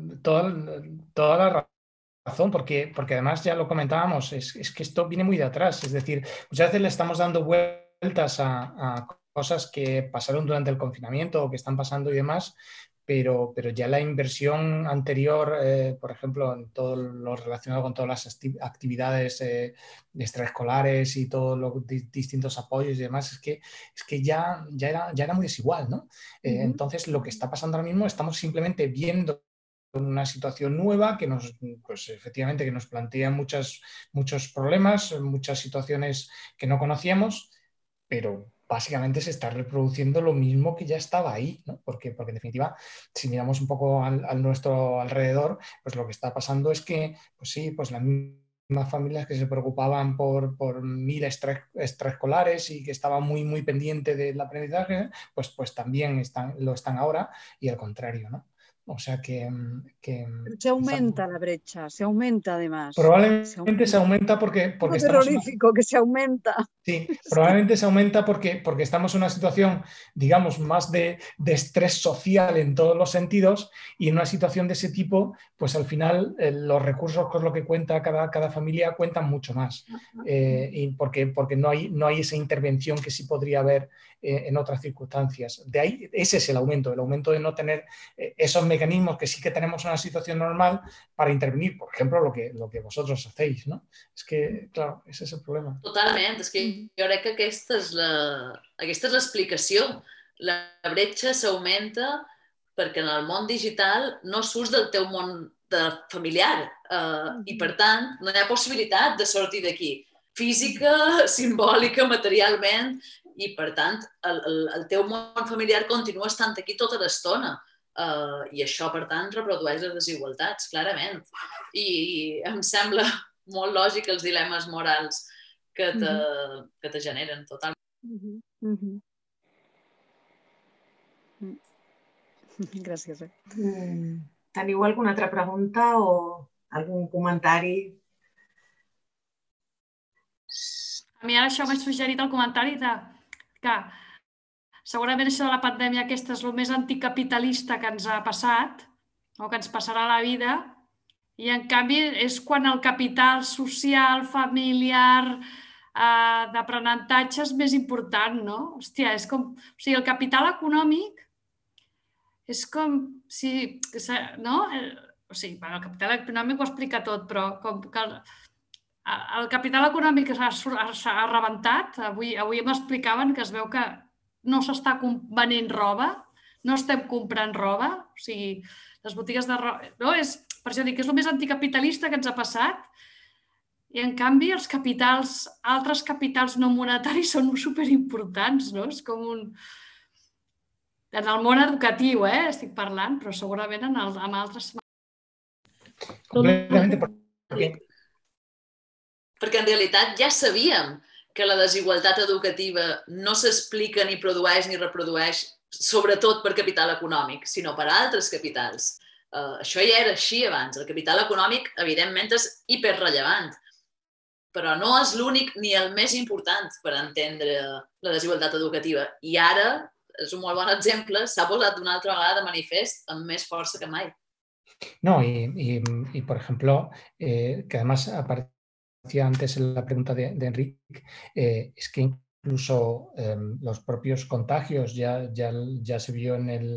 toda la razón, porque además ya lo comentábamos, es que esto viene muy de atrás. Es decir, muchas veces le estamos dando vueltas a cosas que pasaron durante el confinamiento o que están pasando y demás, pero ya la inversión anterior, por ejemplo, en todo lo relacionado con todas las actividades extraescolares y todos los distintos apoyos y demás, es que ya era muy desigual, ¿no? Entonces, lo que está pasando ahora mismo, estamos simplemente viendo una situación nueva que efectivamente, que nos plantea muchos problemas, muchas situaciones que no conocíamos, pero básicamente se está reproduciendo lo mismo que ya estaba ahí, ¿no? Porque en definitiva, si miramos un poco al nuestro alrededor, pues lo que está pasando es que, pues sí, pues las mismas familias que se preocupaban por 1000 extraescolares y que estaban muy pendientes del aprendizaje, pues también lo están ahora, y al contrario, ¿no? O sea que se aumenta la brecha, se aumenta además. Probablemente se aumenta porque es terrorífico que se aumenta. Sí, probablemente se aumenta porque estamos en una situación, digamos, más de estrés social en todos los sentidos, y en una situación de ese tipo, pues al final los recursos con los que cuenta cada familia cuentan mucho más, y porque no hay esa intervención que sí podría haber en otras circunstancias. De ahí, ese es el aumento de no tener esos mecanismos que sí que tenemos en una situación normal para intervenir, por ejemplo, lo que vosotros hacéis, ¿no? Es que, claro, ese es el problema. Totalment, és que jo crec que aquesta és l'explicació. La bretxa s'augmenta perquè en el món digital no surts del teu món familiar i, per tant, no hi ha possibilitat de sortir d'aquí. Física, simbòlica, materialment, i, per tant, el teu món familiar continua estant aquí tota l'estona. I això, per tant, reprodueix les desigualtats, clarament. I em sembla molt lògic els dilemes morals que te generen, totalment. Gràcies. Teniu alguna altra pregunta o algun comentari? A mi ara això m'ha suggerit el comentari que segurament això de la pandèmia aquesta és el més anticapitalista que ens ha passat o que ens passarà a la vida, i en canvi és quan el capital social, familiar, d'aprenentatge és més important, no? Hòstia, és com... O sigui, el capital econòmic és com si... No? O sigui, el capital econòmic ho explica tot, però com que el capital econòmic s'ha rebentat. Avui m'explicaven que es veu que no s'està venent roba, no estem comprant roba, o sigui, les botigues de roba... No? Per això dic que és el més anticapitalista que ens ha passat, i en canvi els capitals, altres capitals no monetaris són superimportants, no? És com un... En el món educatiu, estic parlant, però segurament en altres... Completamente, perquè en realitat ja sabíem que la desigualtat educativa no s'explica ni produeix ni reprodueix sobretot per capital econòmic, sinó per altres capitals. Això ja era així abans. El capital econòmic, evidentment, és hiperrellevant, però no és l'únic ni el més important per entendre la desigualtat educativa. I ara, és un molt bon exemple, s'ha posat d'una altra vegada de manifest amb més força que mai. No, y por ejemplo, que además a partir decía antes en la pregunta de Enrique, es que incluso los propios contagios ya se vio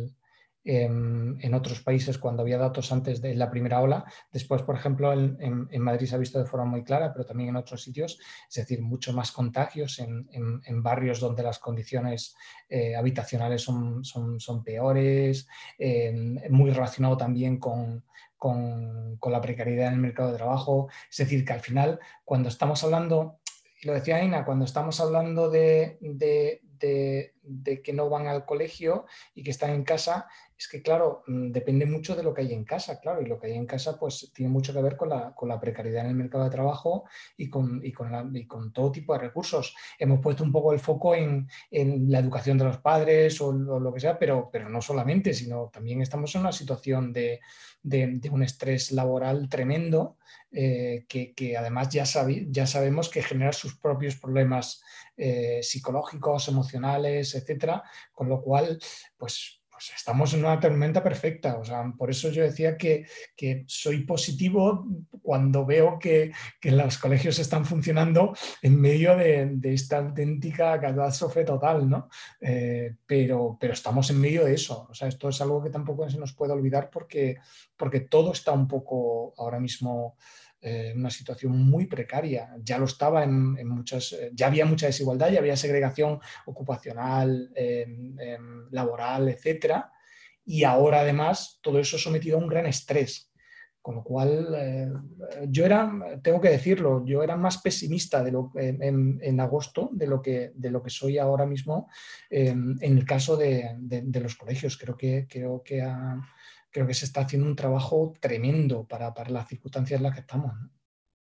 en otros países cuando había datos antes de la primera ola. Después, por ejemplo, en Madrid se ha visto de forma muy clara, pero también en otros sitios, es decir, mucho más contagios en barrios donde las condiciones habitacionales son peores, muy relacionado también con la precariedad en el mercado de trabajo. Es decir, que al final, cuando estamos hablando, y lo decía Aina, cuando estamos hablando de que no van al colegio y que están en casa, es que, claro, depende mucho de lo que hay en casa, claro, y lo que hay en casa pues tiene mucho que ver con la precariedad en el mercado de trabajo y con todo tipo de recursos. Hemos puesto un poco el foco en la educación de los padres o lo que sea, pero no solamente, sino también estamos en una situación de un estrés laboral tremendo, que además ya sabemos que genera sus propios problemas psicológicos, emocionales, etcétera, con lo cual, pues estamos en una tormenta perfecta. O sea, por eso yo decía que soy positivo cuando veo que los colegios están funcionando en medio de esta auténtica catástrofe total, ¿no? Pero estamos en medio de eso. O sea, esto es algo que tampoco se nos puede olvidar porque todo está un poco ahora mismo en una situación muy precaria. Ya lo estaba en muchas, ya había mucha desigualdad, ya había segregación ocupacional, laboral, etcétera, y ahora además todo eso sometido a un gran estrés. Con lo cual, tengo que decirlo, yo era más pesimista en agosto de lo que soy ahora mismo en el caso de los colegios. Creo que se está haciendo un trabajo tremendo para las circunstancias en las que estamos, ¿no?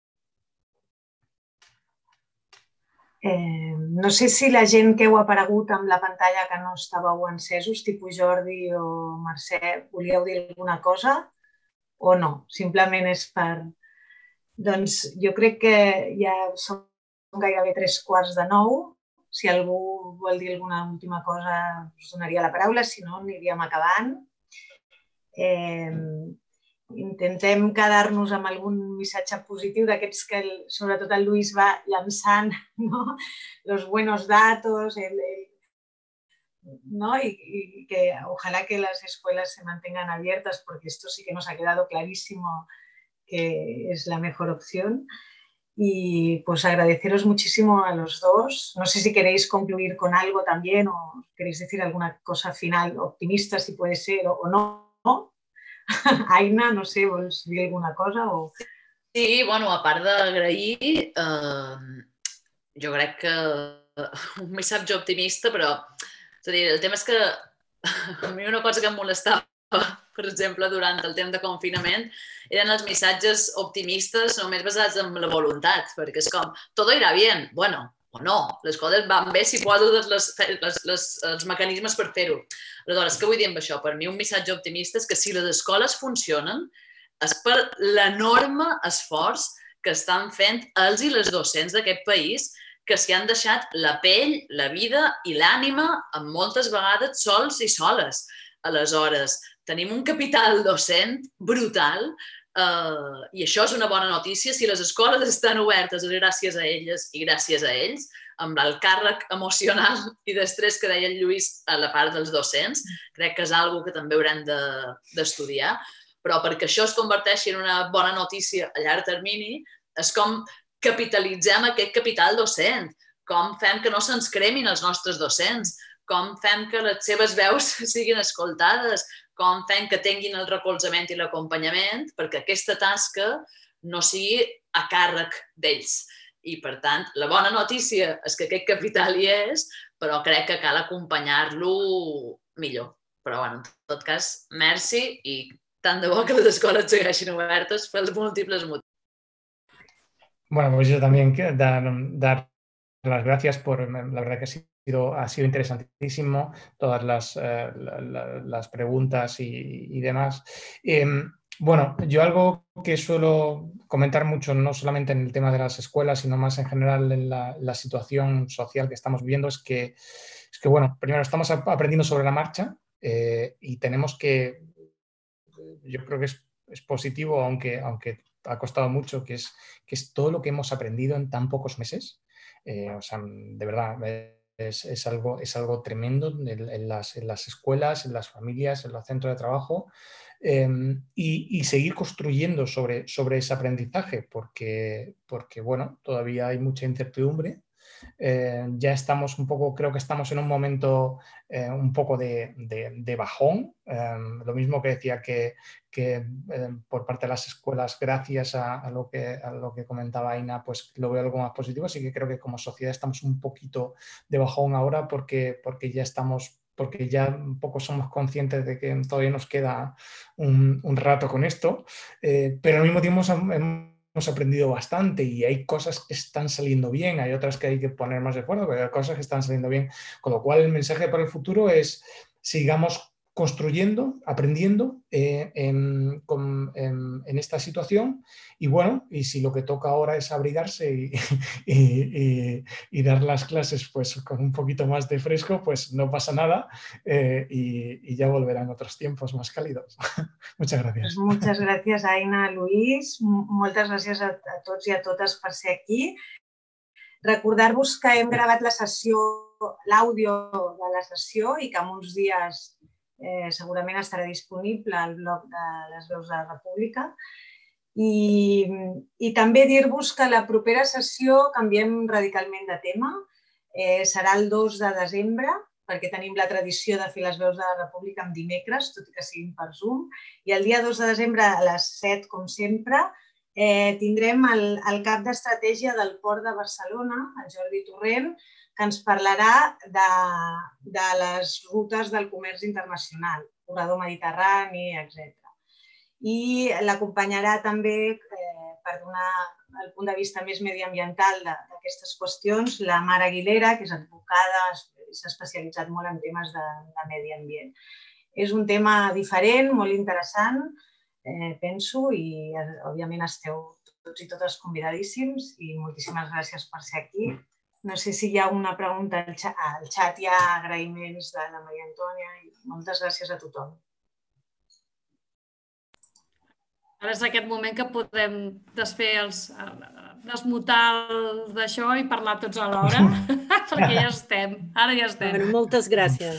No sé si la gent que heu aparegut amb la pantalla que no estàveu encesos, tipus Jordi o Mercè, volíeu dir alguna cosa o no? Simplement és per... Doncs jo crec que ja són gairebé 8:45. Si algú vol dir alguna última cosa, us donaria la paraula, si no, aniríem acabant. Intentem quedar-nos amb algun missatge positiu d'aquests que sobretot el Lluís va llançant, ¿no? Los buenos datos, ¿no? Y que ojalá que las escuelas se mantengan abiertas, porque esto sí que nos ha quedado clarísimo que es la mejor opción. Y pues agradeceros muchísimo a los dos. No sé si queréis concluir con algo también o queréis decir alguna cosa final optimista, si puede ser, o no. Aina, no sé, vols dir alguna cosa? O... Sí, bueno, a part d'agrair, jo crec que un missatge optimista, però és a dir, el tema és que a mi una cosa que em molestava, per exemple, durant el temps de confinament, eren els missatges optimistes només basats en la voluntat, perquè és com, todo irà bien, bueno, o no, les coses van bé si poses els mecanismes per fer-ho. Aleshores, què vull dir amb això? Per mi un missatge optimista és que si les escoles funcionen és per l'enorme esforç que estan fent els i les docents d'aquest país, que s'hi han deixat la pell, la vida i l'ànima, amb moltes vegades sols i soles. Aleshores, tenim un capital docent brutal i això és una bona notícia. Si les escoles estan obertes és gràcies a elles i gràcies a ells, amb el càrrec emocional i d'estrès que deia el Lluís a la part dels docents, crec que és una cosa que també haurem d'estudiar, però perquè això es converteixi en una bona notícia a llarg termini és com capitalitzem aquest capital docent, com fem que no se'ns cremin els nostres docents, com fem que les seves veus siguin escoltades, com fem que tinguin el recolzament i l'acompanyament perquè aquesta tasca no sigui a càrrec d'ells. I, per tant, la bona notícia és que aquest capital hi és, però crec que cal acompanyar-lo millor. Però, bueno, en tot cas, merci i tant de bo que les escoles segueixin obertes pels múltiples motius. Bueno, pues yo también dar las gracias por, la verdad que ha sido interesantísimo todas las preguntas y demás. Bueno, yo algo que suelo comentar mucho, no solamente en el tema de las escuelas, sino más en general en la situación social que estamos viviendo, es que bueno, primero estamos aprendiendo sobre la marcha y tenemos que, yo creo que es positivo, aunque ha costado mucho, que es todo lo que hemos aprendido en tan pocos meses. O sea, de verdad, es algo tremendo en las escuelas, en las familias, en los centros de trabajo, y seguir construyendo sobre ese aprendizaje, porque bueno, todavía hay mucha incertidumbre. Ya estamos creo que estamos en un momento un poco de bajón. Lo mismo que decía que por parte de las escuelas, gracias a lo que comentaba Aina, pues lo veo algo más positivo. Así que creo que como sociedad estamos un poquito de bajón ahora porque ya un poco somos conscientes de que todavía nos queda un rato con esto, pero al mismo tiempo hemos aprendido bastante y hay cosas que están saliendo bien, hay otras que hay que poner más de esfuerzo, pero hay cosas que están saliendo bien. Con lo cual el mensaje para el futuro es sigamos construyendo, aprendiendo en esta situación y bueno, y si lo que toca ahora es abrigarse y dar las clases pues con un poquito más de fresco, pues no pasa nada y ya volverán otros tiempos más cálidos. Muchas gracias. Pues muchas gràcies, Aina, Luís. Moltes gràcies a tots i a totes per ser aquí. Recordar-vos que hem gravat l'àudio de la sessió i que en uns dies segurament estarà disponible al blog de les Veus de la República. I també dir-vos que la propera sessió canviem radicalment de tema. Serà el 2 de desembre, perquè tenim la tradició de fer les Veus de la República en dimecres, tot i que siguin per Zoom. I el dia 2 de desembre a les 7, com sempre, tindrem el cap d'estratègia del Port de Barcelona, el Jordi Torrent, que ens parlarà de les rutes del comerç internacional, corredor mediterrani, etc. I l'acompanyarà també, per donar el punt de vista més mediambiental d'aquestes qüestions, la Mar Aguilera, que és advocada, s'ha especialitzat molt en temes de medi ambient. És un tema diferent, molt interessant, penso, i òbviament esteu tots i totes convidadíssims i moltíssimes gràcies per ser aquí. No sé si hi ha una pregunta al xat, hi ha agraïments de la Maria Antònia i moltes gràcies a tothom. Ara és aquest moment que podem desmutar d'això i parlar tots alhora, perquè ja estem, ara ja estem. Moltes gràcies.